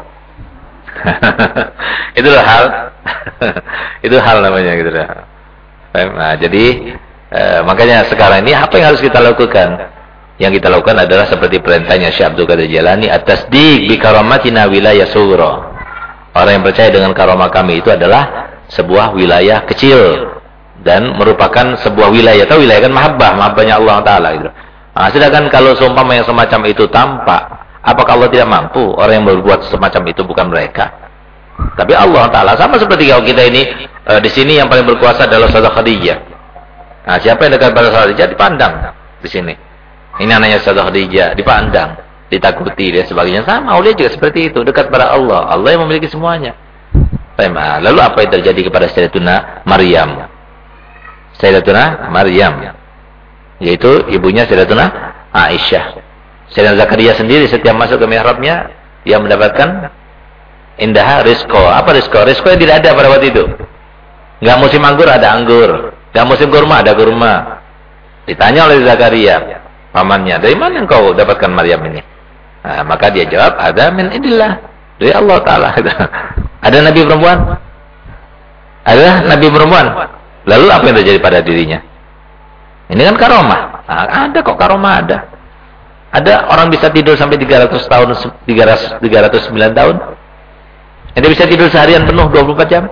Itulah hal. Itu hal namanya gitu dah. Nah, jadi makanya sekarang ini apa yang harus kita lakukan? Yang kita lakukan adalah seperti perintahnya Syekh Abdul Qadir Jilani, at-tasdiq bi karamatina wilayah sughra. Orang yang percaya dengan karamah kami itu adalah sebuah wilayah kecil dan merupakan sebuah wilayah. Tahu wilayah kan mahabbahnya Allah Ta'ala gitu. Nah, sedangkan kalau seumpama yang semacam itu tampak, apakah Allah tidak mampu? Orang yang berbuat semacam itu bukan mereka. Tapi Allah Ta'ala sama seperti kalau kita ini di sini yang paling berkuasa adalah Sayyidah Khadijah. Nah, siapa yang dekat pada Sayyidah Khadijah dipandang di sini. Ini anaknya Sayyidah Khadijah, dipandang, ditakuti dan sebagainya. Sama aulia juga seperti itu, dekat pada Allah. Allah yang memiliki semuanya. Lalu apa yang terjadi kepada Sayyidatuna Maryam? Sayyidatuna Maryam, yaitu ibunya Sayyidatuna Aisyah. Sayyidina Zakaria sendiri setiap masuk ke mihrabnya, dia mendapatkan indah rizqo. Apa rizqo? Rizqo yang tidak ada pada waktu itu. Enggak musim anggur ada anggur, enggak musim kurma ada kurma. Ditanya oleh Zakaria, pamannya, dari mana engkau dapatkan Maryam ini? Nah, maka dia jawab, ada min indillah, dari Allah Ta'ala. Ada nabi perempuan? Ada nabi perempuan? Lalu apa yang terjadi pada dirinya? Ini kan karomah. Nah, ada kok karomah ada. Ada orang bisa tidur sampai 300 tahun, 309 tahun. Dia bisa tidur seharian penuh 24 jam.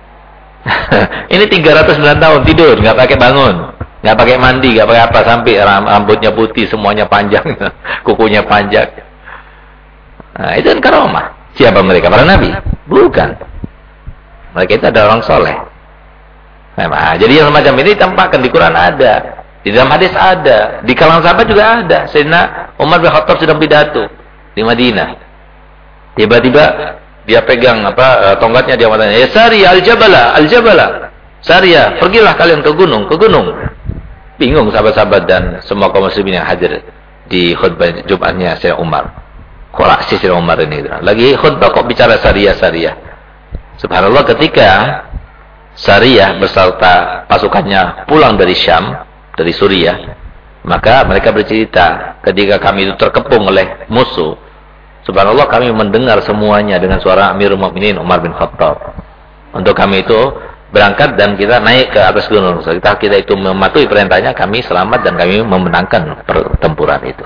Ini 309 tahun tidur, nggak pakai bangun, nggak pakai mandi, nggak pakai apa, sampai rambutnya putih, semuanya panjang, kukunya panjang. Nah, itu kan karomah. Siapa mereka? Para nabi? Bukan. Mereka itu adalah orang soleh. Nah, jadi yang semacam ini tampakkan di Quran ada, di dalam hadis ada, di kalangan sahabat juga ada. Sayyidina Umar bin Khattab sedang pidato di Madinah. Tiba-tiba dia pegang tongkatnya, dia mengatakan, "Ya Sariyah al-Jabala. Sariyah, pergilah kalian ke gunung. Bingung sahabat-sahabat dan semua kaum muslimin yang hadir di khutbah Jumatnya Sayyidina Umar. Kok raksi Sayyidina Umar ini? Lagi khutbah kok bicara Sariyah. Subhanallah, ketika Sariyah beserta pasukannya pulang dari Syam, dari Suriah, maka mereka bercerita, ketika kami itu terkepung oleh musuh, subhanallah kami mendengar semuanya dengan suara Amirul Mukminin Umar bin Khattab. Untuk kami itu berangkat dan kita naik ke atas gunung. Kita itu mematuhi perintahnya, kami selamat dan kami memenangkan pertempuran itu.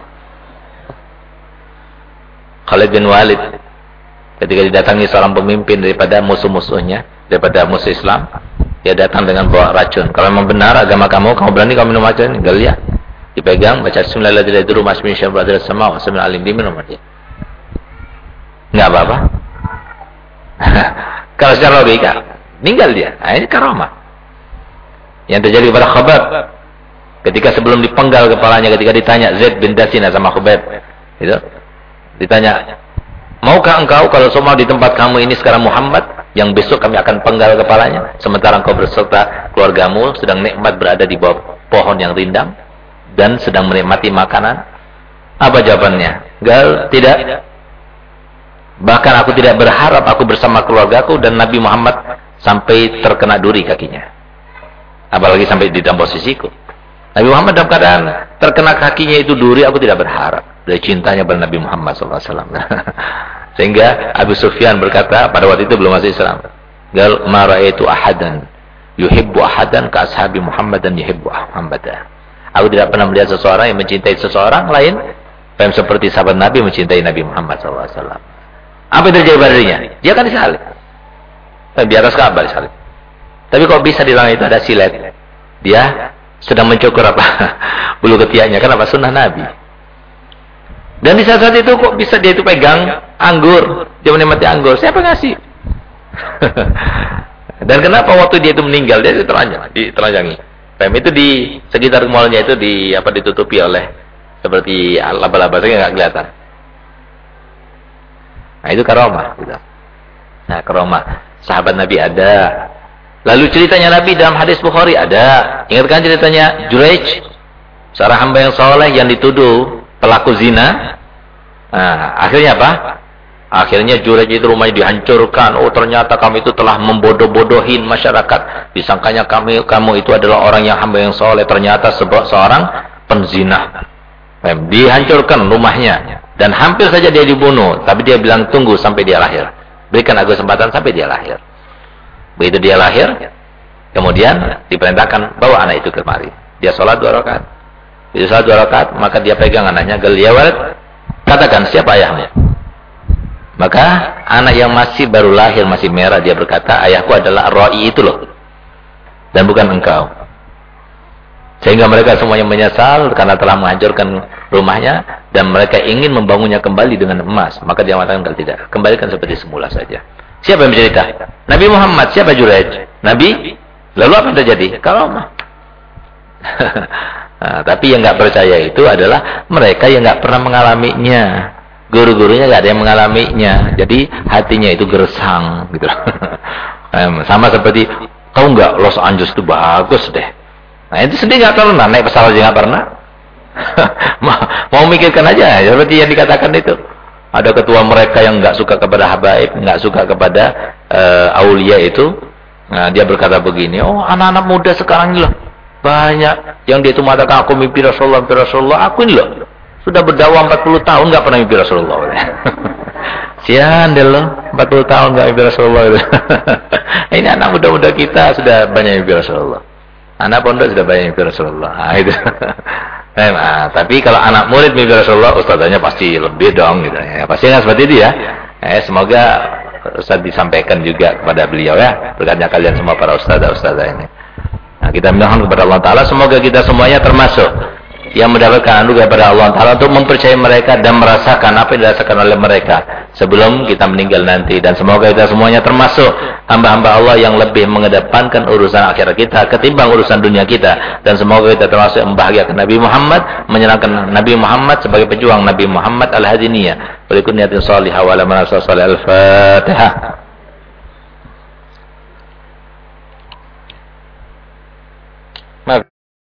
Khalid bin Walid ketika didatangi seorang pemimpin daripada musuh-musuhnya, daripada musuh Islam, dia datang dengan bawa racun. Kalau memang benar agama kamu berani kamu minum racun, enggak lihat. Dipegang, baca Bismillahirrahmanirrahim, sama alim diminum dia. Enggak apa-apa. Kalau secara logika, meninggal dia. Nah, ini karamah. Yang terjadi kepada Khabbab ketika sebelum dipenggal kepalanya, ketika ditanya Zaid bin Dasina sama Khabbab, itu ditanya, maukah engkau kalau semua di tempat kamu ini sekarang Muhammad, yang besok kami akan penggal kepalanya, sementara engkau berserta keluargamu sedang nikmat berada di bawah pohon yang rindang dan sedang menikmati makanan? Apa jawabannya? Gal, tidak. Bahkan aku tidak berharap aku bersama keluargaku dan Nabi Muhammad sampai terkena duri kakinya. Apalagi sampai di dalam posisiku. Nabi Muhammad dalam keadaan terkena kakinya itu duri, aku tidak berharap. Dari cintanya pada Nabi Muhammad SAW. Sehingga Abu Sufyan berkata, pada waktu itu belum masuk Islam. Gal, ma ra'aitu ahadan yuhibbu ahadan ka ashabi Muhammad dan yuhibbu Muhammadan. Aku tidak pernah melihat seseorang yang mencintai seseorang lain yang seperti sahabat Nabi mencintai Nabi Muhammad SAW. Apa yang terjadi pada dirinya? Dia kan disalib. Di atas Ka'bah disalib. Tapi kok bisa di tangan itu ada silet? Dia sedang mencukur apa? Bulu ketiaknya. Kenapa? Sunnah Nabi. Dan di saat itu kok bisa dia itu pegang anggur. Dia menikmati anggur. Siapa ngasih? Dan kenapa waktu dia itu meninggal? Dia itu telanjangi. Itu di sekitar malnya itu ditutupi oleh seperti laba-laba, saya nggak kelihatan. Nah itu karomah. Gitu. Nah karomah sahabat Nabi ada. Lalu ceritanya Nabi dalam hadis Bukhari ada. Ingatkan ceritanya Juraij, seorang hamba yang soleh yang dituduh pelaku zina. Nah, akhirnya apa? Akhirnya Juraij itu rumahnya dihancurkan. Oh ternyata kamu itu telah membodoh-bodohin masyarakat. Disangkanya kamu itu adalah orang yang hamba yang soleh. Ternyata seorang penzina. Dihancurkan rumahnya. Dan hampir saja dia dibunuh. Tapi dia bilang tunggu sampai dia lahir. Berikan aku kesempatan sampai dia lahir. Begitu dia lahir, kemudian diperintahkan bawa anak itu kemari. Dia sholat 2 rakaat. Begitu sholat 2 rakaat, maka dia pegang anaknya. Gal ya walad, katakan siapa ayahmu? Maka anak yang masih baru lahir, masih merah, dia berkata, ayahku adalah Ar-Ra'i itu loh. Dan bukan engkau. Sehingga mereka semuanya menyesal karena telah menghancurkan rumahnya. Dan mereka ingin membangunnya kembali dengan emas. Maka dia mengatakan kalau tidak, kembalikan seperti semula saja. Siapa yang bercerita? Nabi Muhammad. Siapa Juraij? Nabi? Lalu apa yang terjadi? Karomah. Nah, tapi yang nggak percaya itu adalah mereka yang nggak pernah mengalaminya. Guru-gurunya nggak ada yang mengalaminya. Jadi hatinya itu gersang gitu. Sama seperti, tahu nggak Los Angeles itu bagus deh. Nah itu sendiri nggak pernah naik pesawat juga nggak pernah. Mau mikirkan aja seperti yang dikatakan itu. Ada ketua mereka yang nggak suka kepada habaib, nggak suka kepada aulia itu. Nah dia berkata begini, oh anak-anak muda sekarang ini loh banyak yang dia itu mengatakan aku mimpi Rasulullah, aku ini loh sudah berdakwah 40 tahun nggak pernah mimpi Rasulullah. Sian deh loh, 40 tahun nggak mimpi Rasulullah. Ini anak muda-muda kita sudah banyak mimpi Rasulullah. Anak pondok sudah banyak mimpi Rasulullah. Nah, itu. Nah, tapi kalau anak murid mimpi Rasulullah, ustazanya pasti lebih dong gitu ya. Pasti nggak seperti itu ya. Semoga Ustaz disampaikan juga kepada beliau ya. Berkatnya kalian semua para ustazah ini. Nah, kita mohon kepada Allah Ta'ala semoga kita semuanya termasuk yang mendapatkan anugerah kepada Allah Ta'ala untuk mempercayai mereka dan merasakan apa yang dirasakan oleh mereka sebelum kita meninggal nanti. Dan semoga kita semuanya termasuk hamba-hamba Allah yang lebih mengedepankan urusan akhirat kita ketimbang urusan dunia kita. Dan semoga kita termasuk yang membahagiakan Nabi Muhammad, menyenangkan Nabi Muhammad sebagai pejuang Nabi Muhammad al-Hadiniyah. Berikut niatin salihah wa ala manasah salih al-Fatihah.